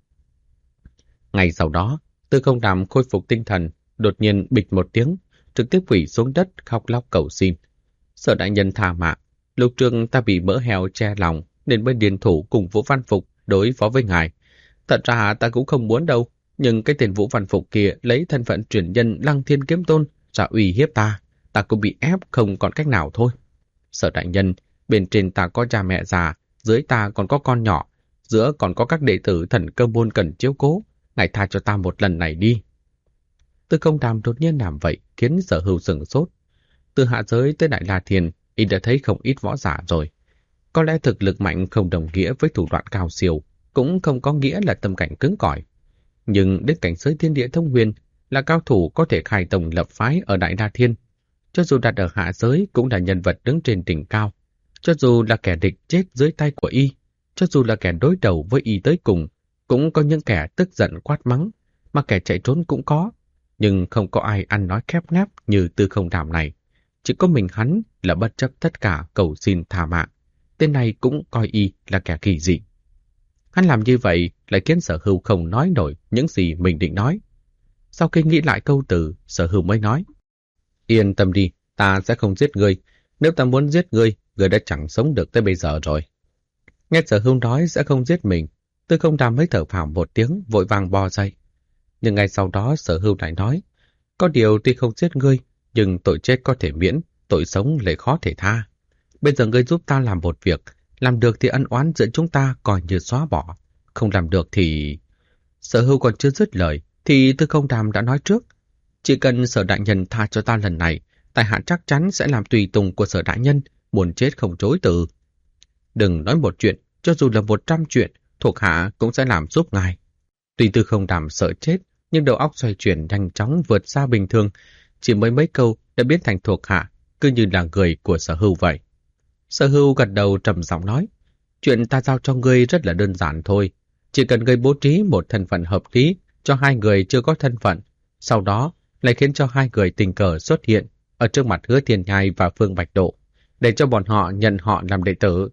Ngày sau đó, Tư Không Đàm khôi phục tinh thần, đột nhiên bịch một tiếng, trực tiếp quỳ xuống đất khóc lóc cầu xin. Sở đại nhân tha mạng, Lúc trước ta bị mỡ heo che lòng nên mới điền thủ cùng Vũ Văn Phục đối phó với ngài. Thật ra ta cũng không muốn đâu, nhưng cái tên Vũ Văn Phục kia lấy thân phận truyền nhân Lăng Thiên Kiếm Tôn ra uy hiếp ta cũng bị ép không còn cách nào thôi. Sở đại nhân, bên trên ta có cha mẹ già, dưới ta còn có con nhỏ, giữa còn có các đệ tử Thần Cơ môn cần chiếu cố, ngài tha cho ta một lần này đi. Tư Không Đàm đột nhiên làm vậy khiến Sở Hưu sửng sốt. Từ hạ giới tới Đại La Thiên, y đã thấy không ít võ giả rồi. Có lẽ thực lực mạnh không đồng nghĩa với thủ đoạn cao siêu, cũng không có nghĩa là tâm cảnh cứng cỏi. Nhưng đến cảnh giới thiên địa thông huyền là cao thủ có thể khai tông lập phái ở Đại La Thiên. Cho dù đặt ở hạ giới cũng là nhân vật đứng trên đỉnh cao. Cho dù là kẻ địch chết dưới tay của y, cho dù là kẻ đối đầu với y tới cùng, cũng có những kẻ tức giận quát mắng, mà kẻ chạy trốn cũng có. Nhưng không có ai ăn nói khép nép như Tư Không Đàm này. Chỉ có mình hắn là bất chấp tất cả cầu xin tha mạng. Tên này cũng coi y là kẻ kỳ dị. Hắn làm như vậy lại khiến Sở Hưu không nói nổi những gì mình định nói. Sau khi nghĩ lại câu từ, Sở Hưu mới nói: Yên tâm đi, ta sẽ không giết ngươi. Nếu ta muốn giết ngươi, ngươi đã chẳng sống được tới bây giờ rồi. Nghe Sở Hưu nói sẽ không giết mình, Tư Không Đàm mới thở phào một tiếng, vội vàng bò dậy. Nhưng ngay sau đó Sở Hưu lại nói: Có điều tuy không giết ngươi, nhưng tội chết có thể miễn, tội sống lại khó thể tha. Bây giờ ngươi giúp ta làm một việc, làm được thì ân oán giữa chúng ta coi như xóa bỏ, không làm được thì... Sở Hưu còn chưa dứt lời, thì Tư Không Đàm đã nói trước: Chỉ cần Sở đại nhân tha cho ta lần này, tại hạ chắc chắn sẽ làm tùy tùng của Sở đại nhân, muốn chết không chối từ. Đừng nói một chuyện, cho dù là 100 chuyện, thuộc hạ cũng sẽ làm giúp ngài. Tuy Tư Không Đàm sợ chết, nhưng đầu óc xoay chuyển nhanh chóng vượt xa bình thường, chỉ mới mấy câu đã biến thành thuộc hạ, cứ như là người của Sở Hưu vậy. Sở Hưu gật đầu trầm giọng nói: Chuyện ta giao cho ngươi rất là đơn giản thôi, chỉ cần ngươi bố trí một thân phận hợp lý cho hai người chưa có thân phận, sau đó lại khiến cho hai người tình cờ xuất hiện ở trước mặt Hứa Thiên Nhai và Phương Bạch Độ, để cho bọn họ nhận họ làm đệ tử.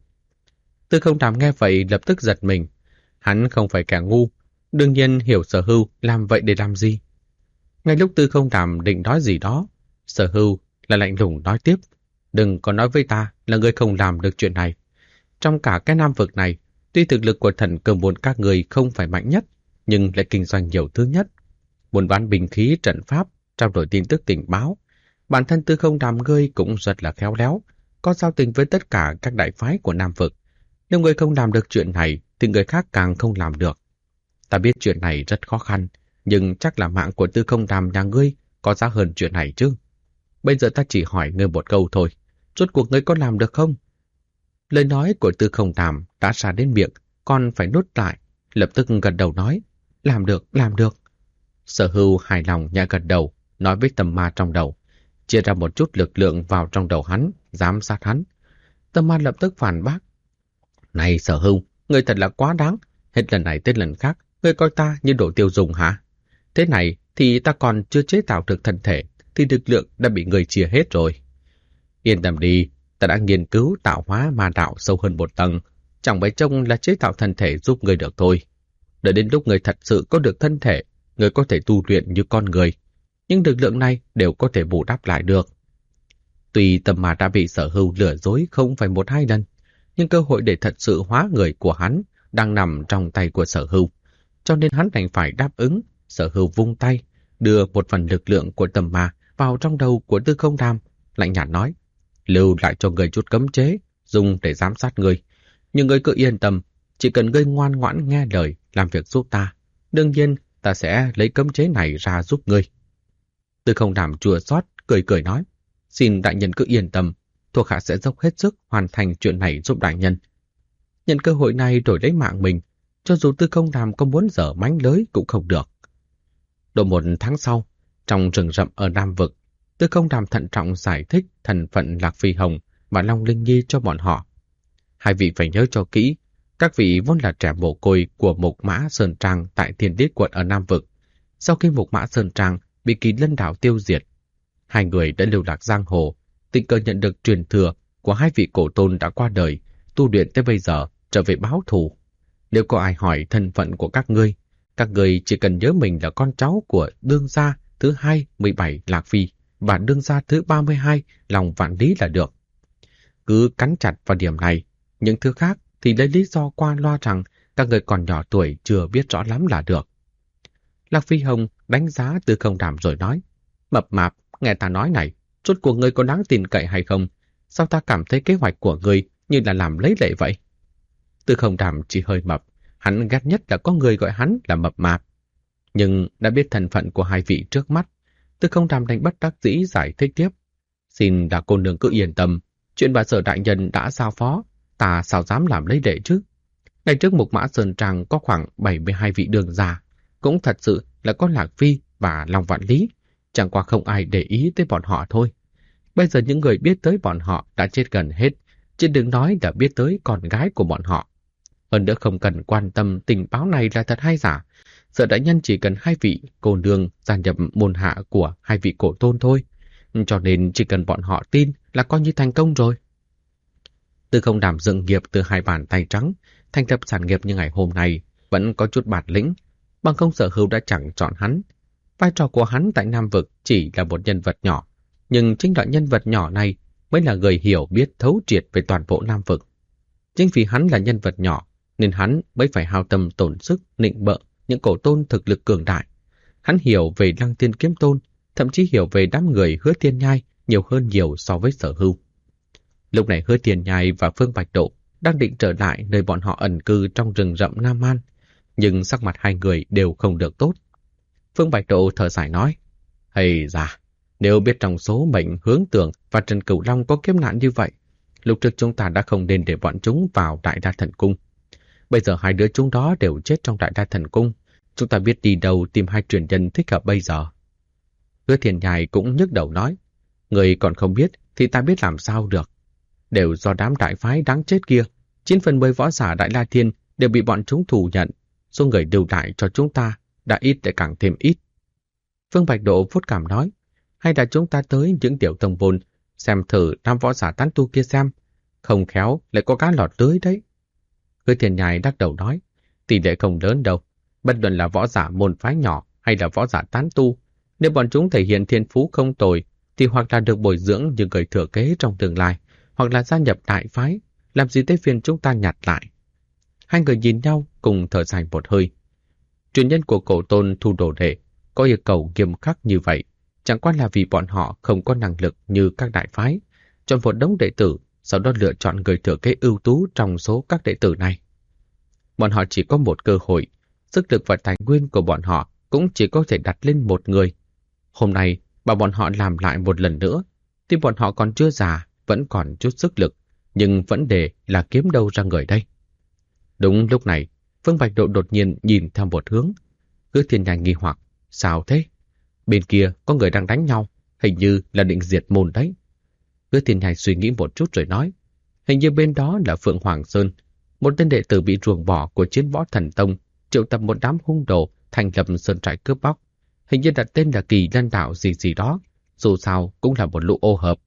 Tư Không Đàm nghe vậy lập tức giật mình. Hắn không phải kẻ ngu, đương nhiên hiểu Sở Hưu làm vậy để làm gì. Ngay lúc Tư Không Đàm định nói gì đó, Sở Hưu là lạnh lùng nói tiếp: Đừng có nói với ta là ngươi không làm được chuyện này. Trong cả cái Nam vực này, tuy thực lực của Thần Cơ môn các người không phải mạnh nhất, nhưng lại kinh doanh nhiều thứ nhất. Buôn bán binh khí trận pháp, trao đổi tin tức tình báo. Bản thân Tư Không Đàm ngươi cũng rất là khéo léo, có giao tình với tất cả các đại phái của Nam vực. Nếu ngươi không làm được chuyện này, thì người khác càng không làm được. Ta biết chuyện này rất khó khăn, nhưng chắc là mạng của Tư Không Đàm nhà ngươi có giá hơn chuyện này chứ. Bây giờ ta chỉ hỏi ngươi một câu thôi, rốt cuộc ngươi có làm được không? Lời nói của Tư Không Đàm đã ra đến miệng, còn phải nuốt lại, lập tức gật đầu nói: Làm được, làm được. Sở Hưu hài lòng nhẹ gật đầu, nói với Tâm Ma trong đầu, chia ra một chút lực lượng vào trong đầu hắn, giám sát hắn. Tâm Ma lập tức phản bác: Này Sở Hưu, ngươi thật là quá đáng, hết lần này tới lần khác, ngươi coi ta như đồ tiêu dùng hả? Thế này thì ta còn chưa chế tạo được thân thể, thì lực lượng đã bị ngươi chia hết rồi. Yên tâm đi, ta đã nghiên cứu tạo hóa ma đạo sâu hơn một tầng, chẳng phải trông là chế tạo thân thể giúp ngươi được thôi. Đợi đến lúc ngươi thật sự có được thân thể, ngươi có thể tu luyện như con người, nhưng lực lượng này đều có thể bù đắp lại được. Tuy Tâm Ma đã bị Sở Hưu lừa dối không phải 1-2 lần, nhưng cơ hội để thật sự hóa người của hắn đang nằm trong tay của Sở Hưu, cho nên hắn đành phải đáp ứng. Sở Hưu vung tay, đưa một phần lực lượng của Tâm Ma vào trong đầu của Tư Không Đàm, lạnh nhạt nói: Lưu lại cho ngươi chút cấm chế, dùng để giám sát ngươi. Nhưng ngươi cứ yên tâm, chỉ cần ngươi ngoan ngoãn nghe lời, làm việc giúp ta, đương nhiên ta sẽ lấy cấm chế này ra giúp ngươi. Tư Không Đàm chua xót, cười cười nói: Xin đại nhân cứ yên tâm, thuộc hạ sẽ dốc hết sức hoàn thành chuyện này giúp đại nhân. Nhận cơ hội này đổi lấy mạng mình, cho dù Tư Không Đàm có muốn dở mánh lới cũng không được. Độ 1 tháng sau, trong rừng rậm ở Nam vực, Tư Không Đàm thận trọng giải thích thân phận Lạc Phi Hồng và Long Linh Nhi cho bọn họ. Hai vị phải nhớ cho kỹ, các vị vốn là trẻ mồ côi của Mục Mã Sơn Trang tại Thiên Đế quận ở Nam vực. Sau khi Mục Mã Sơn Trang bị Kỳ Lân Đảo tiêu diệt, hai người đã lưu lạc giang hồ, tình cờ nhận được truyền thừa của hai vị cổ tôn đã qua đời, tu luyện tới bây giờ trở về báo thù. Nếu có ai hỏi thân phận của các ngươi chỉ cần nhớ mình là con cháu của đương gia thứ 27 Lạc Phi và đương gia thứ 32 Lòng Vạn Lý là được. cứ cắn chặt vào điểm này. Những thứ khác thì lấy lý do qua loa rằng các người còn nhỏ tuổi chưa biết rõ lắm là được. Lạc Phi Hồng đánh giá Tư Không Đàm rồi nói, mập mạp, nghe ta nói này, rốt cuộc ngươi có đáng tin cậy hay không? Sao ta cảm thấy kế hoạch của ngươi như là làm lấy lệ vậy? Tư Không Đàm chỉ hơi mập, hắn ghét nhất là có người gọi hắn là mập mạp. Nhưng đã biết thân phận của hai vị trước mắt, Tư Không Đàm đành bất đắc dĩ giải thích tiếp. Xin là cô nương cứ yên tâm, chuyện bà Sở đại nhân đã giao phó, ta sao dám làm lấy lệ chứ? Ngày trước Mục Mã Sơn Trang có khoảng 72 vị đường già, cũng thật sự là có Lạc Phi và Long Vạn Lý, chẳng qua không ai để ý tới bọn họ thôi. Bây giờ những người biết tới bọn họ đã chết gần hết, chứ đừng nói đã biết tới con gái của bọn họ. Hơn nữa không cần quan tâm tình báo này là thật hay giả, Sở đại nhân chỉ cần hai vị cô nương gia nhập môn hạ của hai vị cổ tôn thôi, cho nên chỉ cần bọn họ tin là coi như thành công rồi. Tư Không Đàm dựng nghiệp từ hai bàn tay trắng, thành lập sản nghiệp như ngày hôm nay, vẫn có chút bản lĩnh, bằng không Sở Hưu đã chẳng chọn hắn. Vai trò của hắn tại Nam Vực chỉ là một nhân vật nhỏ, nhưng chính là nhân vật nhỏ này mới là người hiểu biết thấu triệt về toàn bộ Nam Vực. Chính vì hắn là nhân vật nhỏ, nên hắn mới phải hao tâm tổn sức nịnh bợ những cổ tôn thực lực cường đại. Hắn hiểu về Lăng Tiên Kiếm Tôn, thậm chí hiểu về đám người Hứa Thiên Nhai nhiều hơn nhiều so với Sở Hưu. Lúc này Hứa Thiên Nhai và Phương Bạch Độ đang định trở lại nơi bọn họ ẩn cư trong rừng rậm Nam Man, nhưng sắc mặt hai người đều không được tốt. Phương Bạch Độ thở dài nói, hay da, nếu biết trong số mệnh Hướng Tường và Trần Cửu Long có kiếp nạn như vậy, lúc trước chúng ta đã không nên để bọn chúng vào Đại Đa Thần Cung. Bây giờ hai đứa chúng đó đều chết trong Đại Đa Thần Cung, chúng ta biết đi đâu tìm hai truyền nhân thích hợp bây giờ. Hứa Thiên Nhai cũng nhức đầu nói, người còn không biết thì ta biết làm sao được. Đều do đám đại phái đáng chết kia, 9/10 võ giả Đại La Thiên đều bị bọn chúng thủ nhận, số người lưu lại cho chúng ta đã ít lại càng thêm ít. Phương Bạch Độ phút cảm nói, hay là chúng ta tới những tiểu tông môn xem thử đám võ giả tán tu kia xem, không khéo lại có cá lọt lưới đấy. Hứa Thiên Nhai đắc đầu nói, tỷ lệ không lớn đâu, bất luận là võ giả môn phái nhỏ hay là võ giả tán tu, nếu bọn chúng thể hiện thiên phú không tồi, thì hoặc là được bồi dưỡng như người thừa kế trong tương lai, hoặc là gia nhập đại phái, làm gì tới phiên chúng ta nhặt lại. Hai người nhìn nhau cùng thở dài một hơi. Truyền nhân của cổ tôn thu đồ đệ có yêu cầu nghiêm khắc như vậy, chẳng qua là vì bọn họ không có năng lực như các đại phái, chọn một đống đệ tử, sau đó lựa chọn người thừa kế ưu tú trong số các đệ tử này. Bọn họ chỉ có một cơ hội, sức lực và tài nguyên của bọn họ cũng chỉ có thể đặt lên một người. Hôm nay, bảo bọn họ làm lại một lần nữa, thì bọn họ còn chưa già, vẫn còn chút sức lực, nhưng vấn đề là kiếm đâu ra người đây. Đúng lúc này, Phương Bạch Độ đột nhiên nhìn theo một hướng. Hứa Thiên Nhai nghi hoặc, sao thế? Bên kia có người đang đánh nhau, hình như là định diệt môn đấy. Hứa Thiên Nhai suy nghĩ một chút rồi nói, hình như bên đó là Phượng Hoàng Sơn, một tên đệ tử bị ruồng bỏ của Chiến Võ Thần Tông, triệu tập một đám hung đồ thành lập sơn trại cướp bóc. Hình như đặt tên là Kỳ Lân Đạo gì gì đó, dù sao cũng là một lũ ô hợp.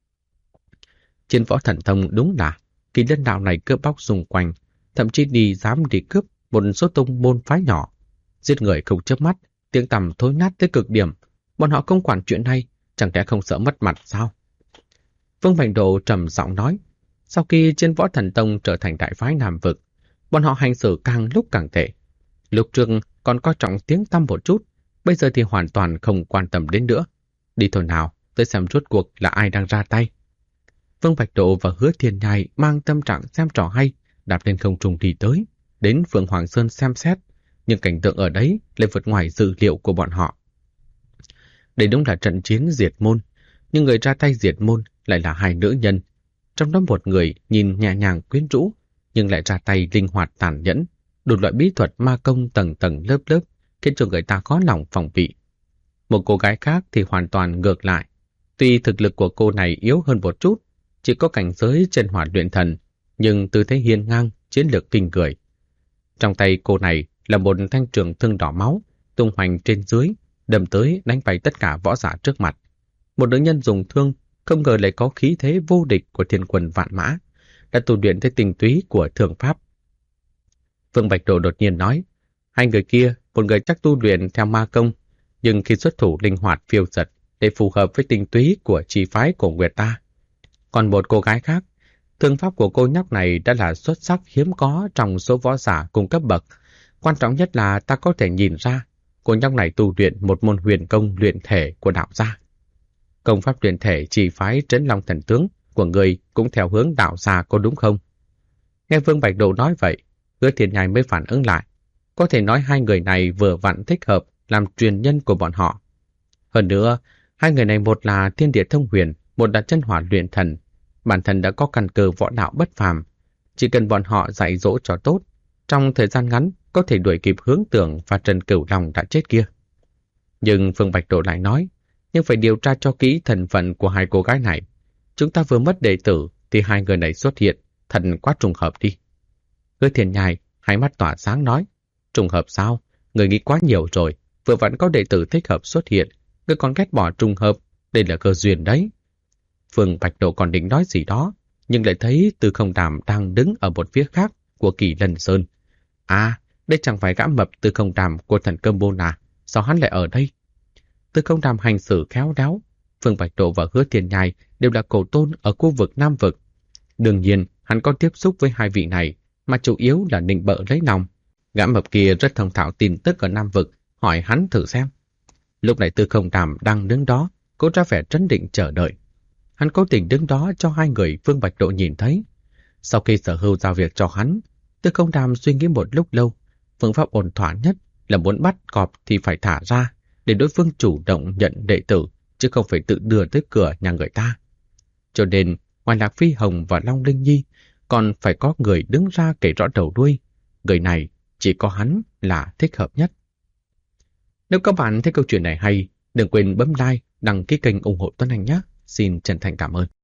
Chiến Võ Thần Tông đúng là Kỳ Lân Đạo này cướp bóc xung quanh, thậm chí dám đi cướp một số tông môn phái nhỏ, giết người không chớp mắt, tiếng tăm thối nát tới cực điểm. Bọn họ không quản chuyện này, chẳng lẽ không sợ mất mặt sao? Phương Bạch Độ trầm giọng nói, sau khi Chiến Võ Thần Tông trở thành đại phái Nam Vực, bọn họ hành xử càng lúc càng tệ. Lúc trước còn coi trọng tiếng tăm một chút, bây giờ thì hoàn toàn không quan tâm đến nữa. Đi thôi nào, tới xem rốt cuộc là ai đang ra tay. Phương Bạch Độ và Hứa Thiên Nhai mang tâm trạng xem trò hay, đạp lên không trung đi tới, đến Phượng Hoàng Sơn xem xét, nhưng cảnh tượng ở đấy lại vượt ngoài dự liệu của bọn họ. Đây đúng là trận chiến diệt môn, nhưng người ra tay diệt môn lại là hai nữ nhân. Trong đó một người nhìn nhẹ nhàng quyến rũ, nhưng lại ra tay linh hoạt tàn nhẫn, đủ loại bí thuật ma công tầng tầng lớp lớp, khiến cho người ta khó lòng phòng bị. Một cô gái khác thì hoàn toàn ngược lại. Tuy thực lực của cô này yếu hơn một chút, chỉ có cảnh giới chân hỏa luyện thần, nhưng tư thế hiên ngang, chiến lược kinh người. Trong tay cô này là một thanh trường thương đỏ máu, tung hoành trên dưới, đâm tới đánh bay tất cả võ giả trước mặt. Một nữ nhân dùng thương, không ngờ lại có khí thế vô địch của thiên quân vạn mã, đã tu luyện tới tinh túy của thương pháp. Phương Bạch Độ đột nhiên nói, hai người kia, một người chắc tu luyện theo ma công, nhưng khi xuất thủ linh hoạt phiêu dật để phù hợp với tinh túy của chi phái của người ta. Còn một cô gái khác, Thương pháp của cô nhóc này đã là xuất sắc hiếm có trong số võ giả cùng cấp bậc. Quan trọng nhất là ta có thể nhìn ra cô nhóc này tu luyện một môn huyền công luyện thể của đạo gia. Công pháp luyện thể chỉ phái Trấn Long Thần Tướng của người cũng theo hướng đạo gia có đúng không? Nghe Vương Bạch Độ nói vậy, Hứa Thiên Nhai mới phản ứng lại. Có thể nói hai người này vừa vặn thích hợp làm truyền nhân của bọn họ. Hơn nữa, hai người này một là thiên địa thông huyền, một là chân hỏa luyện thần. Bản thân đã có căn cơ võ đạo bất phàm. Chỉ cần bọn họ dạy dỗ cho tốt, trong thời gian ngắn có thể đuổi kịp Hướng Tưởng và Trần Cửu Long đã chết kia. Nhưng Vương Bạch Độ lại nói, nhưng phải điều tra cho kỹ thân phận của hai cô gái này. Chúng ta vừa mất đệ tử thì hai người này xuất hiện, thật quá trùng hợp đi. Hứa Thiên Nhai hai mắt tỏa sáng nói, trùng hợp sao? Người nghĩ quá nhiều rồi, vừa vẫn có đệ tử thích hợp xuất hiện, người còn ghét bỏ trùng hợp, đây là cơ duyên đấy. Vương Bạch Độ còn định nói gì đó, nhưng lại thấy Tư Không Đàm đang đứng ở một phía khác của Kỳ Lân Sơn. À, đây chẳng phải gã mập Tư Không Đàm của thần Cơm Bôn à, sao hắn lại ở đây? Tư Không Đàm hành xử khéo léo, Vương Bạch Độ và Hứa Thiên Nhai đều là cổ tôn ở khu vực Nam Vực. Đương nhiên, hắn có tiếp xúc với hai vị này, mà chủ yếu là nịnh bợ lấy lòng. Gã mập kia rất thông thạo tin tức ở Nam Vực, hỏi hắn thử xem. Lúc này Tư Không Đàm đang đứng đó, cố ra vẻ trấn định chờ đợi. Hắn cố tình đứng đó cho hai người Vương Bạch Độ nhìn thấy. Sau khi Sở Hưu giao việc cho hắn, Tư Không Đàm suy nghĩ một lúc lâu, phương pháp ổn thỏa nhất là muốn bắt cọp thì phải thả ra, để đối phương chủ động nhận đệ tử, chứ không phải tự đưa tới cửa nhà người ta. Cho nên, ngoài Lạc Phi Hồng và Long Linh Nhi, còn phải có người đứng ra kể rõ đầu đuôi. Người này chỉ có hắn là thích hợp nhất. Nếu các bạn thấy câu chuyện này hay, đừng quên bấm like, đăng ký kênh ủng hộ Tuấn Anh nhé. Xin chân thành cảm ơn.